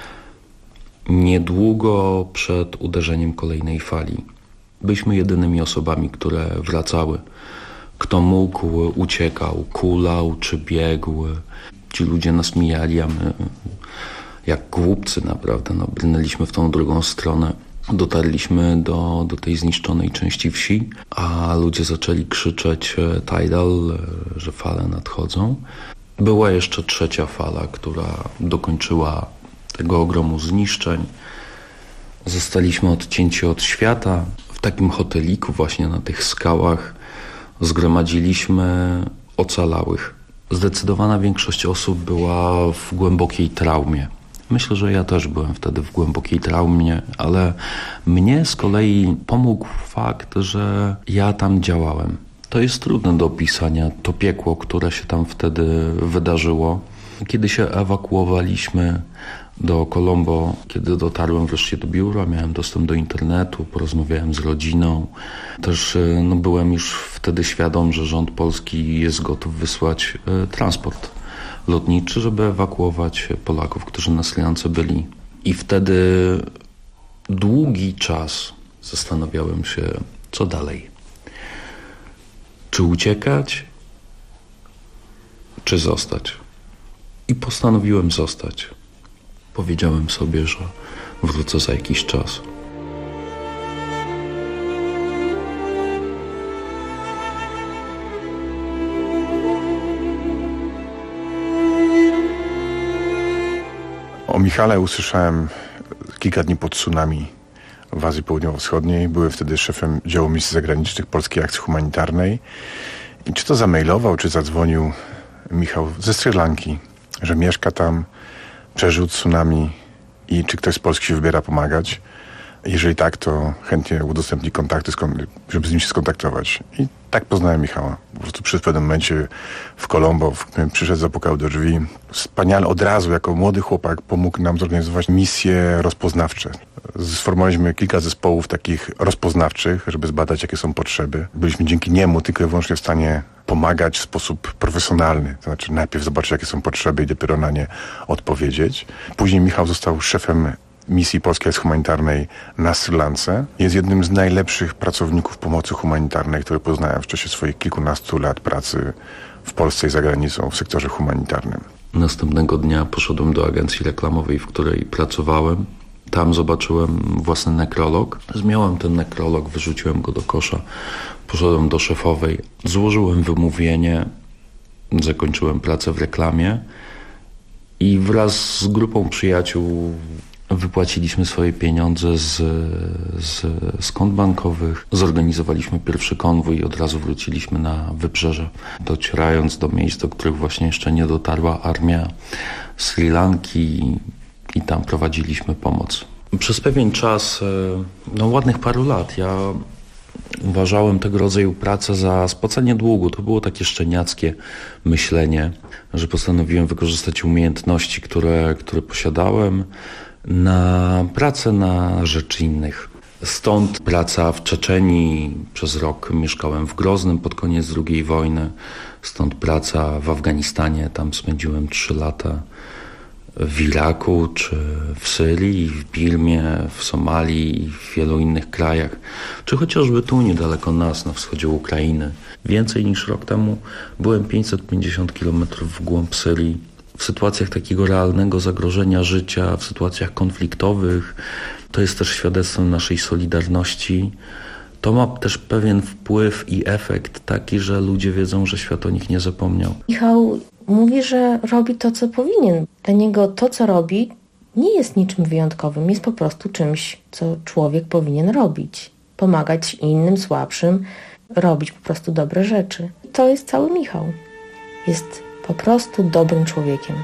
niedługo przed uderzeniem kolejnej fali. Byliśmy jedynymi osobami, które wracały. Kto mógł, uciekał, kulał czy biegł. Ci ludzie nas mijali, a my jak głupcy naprawdę brnęliśmy w tą drugą stronę. Dotarliśmy do tej zniszczonej części wsi, a ludzie zaczęli krzyczeć Tidal, że fale nadchodzą. Była jeszcze trzecia fala, która dokończyła tego ogromu zniszczeń. Zostaliśmy odcięci od świata. W takim hoteliku właśnie na tych skałach zgromadziliśmy ocalałych. Zdecydowana większość osób była w głębokiej traumie. Myślę, że ja też byłem wtedy w głębokiej traumie, ale mnie z kolei pomógł fakt, że ja tam działałem. To jest trudne do opisania, to piekło, które się tam wtedy wydarzyło. Kiedy się ewakuowaliśmy do Colombo, kiedy dotarłem wreszcie do biura, miałem dostęp do internetu, porozmawiałem z rodziną. Też byłem już wtedy świadom, że rząd polski jest gotów wysłać transport lotniczy, żeby ewakuować Polaków, którzy na Sri Lance byli. I wtedy długi czas zastanawiałem się, co dalej. Czy uciekać, czy zostać? I postanowiłem zostać. Powiedziałem sobie, że wrócę za jakiś czas. O Michale usłyszałem kilka dni po tsunami w Azji Południowo-Wschodniej. Byłem wtedy szefem działu misji zagranicznych Polskiej Akcji Humanitarnej. I czy to zamailował, czy zadzwonił Michał ze Sri Lanki, że mieszka tam, przeżył tsunami i czy ktoś z Polski się wybiera pomagać. Jeżeli tak, to chętnie udostępni kontakty, żeby z nim się skontaktować. I tak poznałem Michała. Po prostu w pewnym momencie w Colombo, w którym przyszedł, zapukał do drzwi. Wspaniale od razu, jako młody chłopak, pomógł nam zorganizować misje rozpoznawcze. Sformowaliśmy kilka zespołów takich rozpoznawczych, żeby zbadać, jakie są potrzeby. Byliśmy dzięki niemu tylko i wyłącznie w stanie pomagać w sposób profesjonalny. To znaczy najpierw zobaczyć, jakie są potrzeby i dopiero na nie odpowiedzieć. Później Michał został szefem misji Polskiej Akcji Humanitarnej na Sri Lance. Jest jednym z najlepszych pracowników pomocy humanitarnej, który poznałem w czasie swoich kilkunastu lat pracy w Polsce i za granicą w sektorze humanitarnym. Następnego dnia poszedłem do agencji reklamowej, w której pracowałem. Tam zobaczyłem własny nekrolog. Zmiałem ten nekrolog, wyrzuciłem go do kosza. Poszedłem do szefowej, złożyłem wymówienie, zakończyłem pracę w reklamie i wraz z grupą przyjaciół wypłaciliśmy swoje pieniądze z kont bankowych. Zorganizowaliśmy pierwszy konwój i od razu wróciliśmy na wybrzeże, docierając do miejsc, do których właśnie jeszcze nie dotarła armia Sri Lanki i tam prowadziliśmy pomoc. Przez pewien czas, ładnych paru lat, ja uważałem tego rodzaju pracę za spłacanie długu. To było takie szczeniackie myślenie, że postanowiłem wykorzystać umiejętności, które posiadałem, na pracę na rzecz innych. Stąd praca w Czeczenii. Przez rok mieszkałem w Groznym pod koniec II wojny. Stąd praca w Afganistanie. Tam spędziłem 3 lata. W Iraku, czy w Syrii, w Birmie, w Somalii i w wielu innych krajach. Czy chociażby tu niedaleko nas, na wschodzie Ukrainy. Więcej niż rok temu byłem 550 km w głąb Syrii. W sytuacjach takiego realnego zagrożenia życia, w sytuacjach konfliktowych. To jest też świadectwem naszej solidarności. To ma też pewien wpływ i efekt taki, że ludzie wiedzą, że świat o nich nie zapomniał. Michał mówi, że robi to, co powinien. Dla niego to, co robi, nie jest niczym wyjątkowym. Jest po prostu czymś, co człowiek powinien robić. Pomagać innym, słabszym, robić po prostu dobre rzeczy. To jest cały Michał. Jest po prostu dobrym człowiekiem.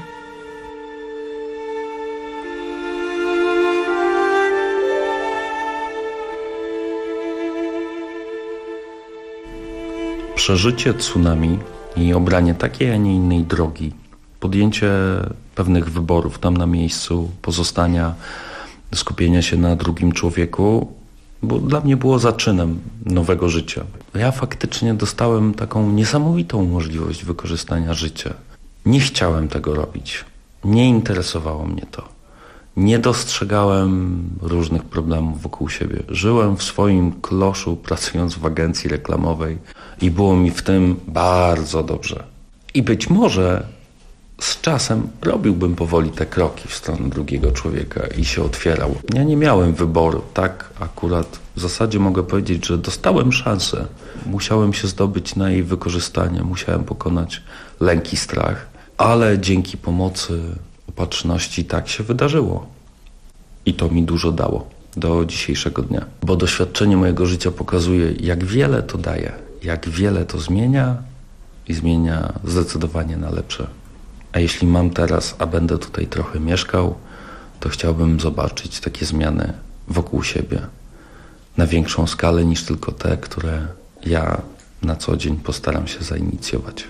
Przeżycie tsunami i obranie takiej, a nie innej drogi, podjęcie pewnych wyborów tam na miejscu, pozostania, skupienia się na drugim człowieku, bo dla mnie było zaczynem nowego życia. Ja faktycznie dostałem taką niesamowitą możliwość wykorzystania życia. Nie chciałem tego robić. Nie interesowało mnie to. Nie dostrzegałem różnych problemów wokół siebie. Żyłem w swoim kloszu, pracując w agencji reklamowej i było mi w tym bardzo dobrze. I być może z czasem robiłbym powoli te kroki w stronę drugiego człowieka i się otwierał. Ja nie miałem wyboru. Tak akurat w zasadzie mogę powiedzieć, że dostałem szansę. Musiałem się zdobyć na jej wykorzystanie. Musiałem pokonać lęk i strach. Ale dzięki pomocy, opatrzności tak się wydarzyło. I to mi dużo dało do dzisiejszego dnia. Bo doświadczenie mojego życia pokazuje, jak wiele to daje. Jak wiele to zmienia i zmienia zdecydowanie na lepsze. A jeśli mam teraz, a będę tutaj trochę mieszkał, to chciałbym zobaczyć takie zmiany wokół siebie na większą skalę niż tylko te, które ja na co dzień postaram się zainicjować.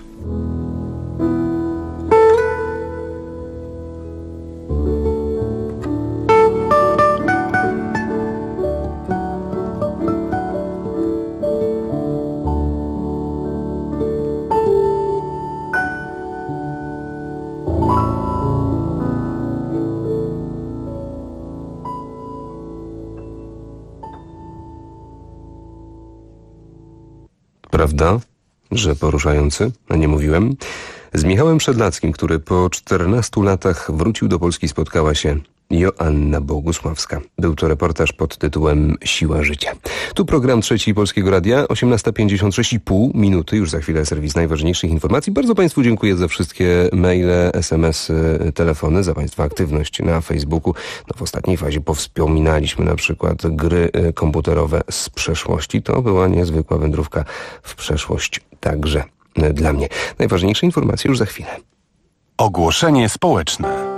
Prawda, że poruszający, a nie mówiłem? Z Michałem Szedlackim, który po 14 latach wrócił do Polski, spotkała się Joanna Bogusławska. Był to reportaż pod tytułem Siła życia. Tu program Trzeci Polskiego Radia, 18:56,5 minuty. Już za chwilę serwis najważniejszych informacji. Bardzo Państwu dziękuję za wszystkie maile, SMS-y, telefony, za Państwa aktywność na Facebooku. No, w ostatniej fazie powspominaliśmy na przykład gry komputerowe z przeszłości. To była niezwykła wędrówka w przeszłość także dla mnie. Najważniejsze informacje już za chwilę. Ogłoszenie społeczne.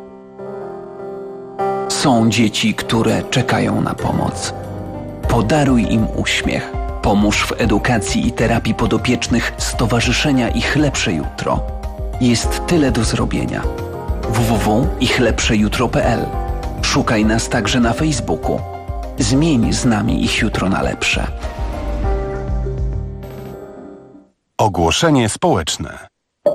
Są dzieci, które czekają na pomoc. Podaruj im uśmiech. Pomóż w edukacji i terapii podopiecznych Stowarzyszenia Ich Lepsze Jutro. Jest tyle do zrobienia. www.ichlepszejutro.pl. Szukaj nas także na Facebooku. Zmień z nami ich jutro na lepsze. Ogłoszenie społeczne.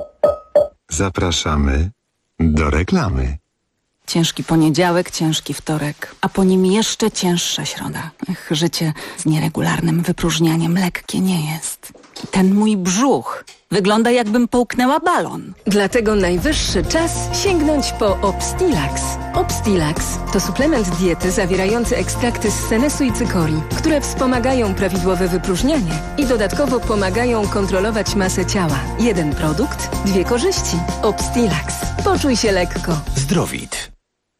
Zapraszamy do reklamy. Ciężki poniedziałek, ciężki wtorek, a po nim jeszcze cięższa środa. Życie z nieregularnym wypróżnianiem lekkie nie jest. I ten mój brzuch wygląda, jakbym połknęła balon. Dlatego najwyższy czas sięgnąć po Obstilax. Obstilax to suplement diety zawierający ekstrakty z senesu i cykorii, które wspomagają prawidłowe wypróżnianie i dodatkowo pomagają kontrolować masę ciała. Jeden produkt, dwie korzyści. Obstilax. Poczuj się lekko. Zdrowit.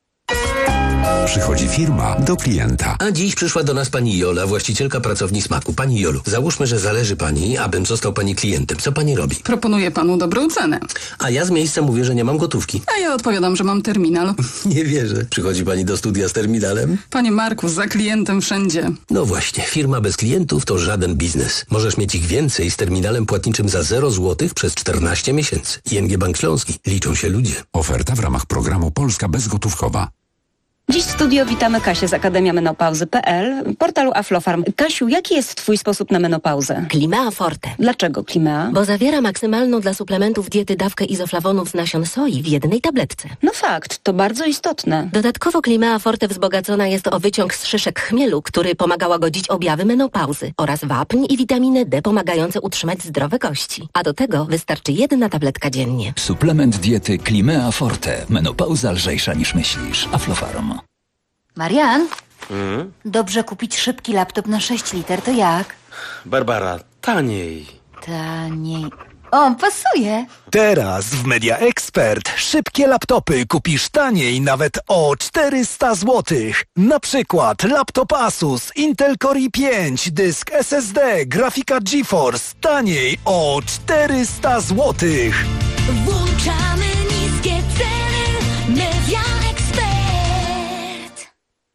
Przychodzi firma do klienta. A dziś przyszła do nas pani Jola, właścicielka pracowni Smaku. Pani Jolu, załóżmy, że zależy pani, abym został pani klientem. Co pani robi? Proponuję panu dobrą cenę. A ja z miejsca mówię, że nie mam gotówki. A ja odpowiadam, że mam terminal. Nie wierzę. Przychodzi pani do studia z terminalem? Panie Marku, za klientem wszędzie. No właśnie, firma bez klientów to żaden biznes. Możesz mieć ich więcej z terminalem płatniczym za 0 zł przez 14 miesięcy. ING Bank Śląski. Liczą się ludzie. Oferta w ramach programu Polska Bezgotówkowa. Dziś w studio witamy Kasię z Akademia Menopauzy.pl, portalu Aflofarm. Kasiu, jaki jest twój sposób na menopauzę? Climea Forte. Dlaczego Climea? Bo zawiera maksymalną dla suplementów diety dawkę izoflawonów z nasion soi w jednej tabletce. No fakt, to bardzo istotne. Dodatkowo Climea Forte wzbogacona jest o wyciąg z szyszek chmielu, który pomaga łagodzić objawy menopauzy, oraz wapń i witaminę D pomagające utrzymać zdrowe kości. A do tego wystarczy 1 tabletka dziennie. Suplement diety Climea Forte. Menopauza lżejsza niż myślisz. Aflofarm. Marian, dobrze kupić szybki laptop na 6 liter, to jak? Barbara, taniej. Taniej. O, pasuje. Teraz w Media Expert szybkie laptopy kupisz taniej nawet o 400 zł. Na przykład laptop Asus Intel Core i5, dysk SSD, grafika GeForce taniej o 400 zł. Włączamy niskie ceny. Media Expert.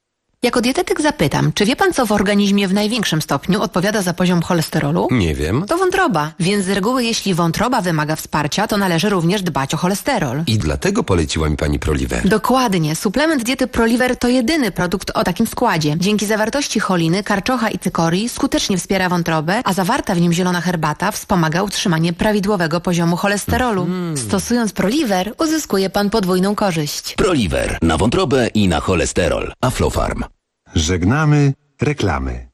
Jako dietetyk zapytam, czy wie pan, co w organizmie w największym stopniu odpowiada za poziom cholesterolu? Nie wiem. To wątroba, więc z reguły jeśli wątroba wymaga wsparcia, to należy również dbać o cholesterol. I dlatego poleciła mi pani Proliver. Dokładnie. Suplement diety Proliver to jedyny produkt o takim składzie. Dzięki zawartości choliny, karczocha i cykorii skutecznie wspiera wątrobę, a zawarta w nim zielona herbata wspomaga utrzymanie prawidłowego poziomu cholesterolu. Stosując Proliver, uzyskuje pan podwójną korzyść. Proliver na wątrobę i na cholesterol. Aflofarm. Żegnamy reklamy.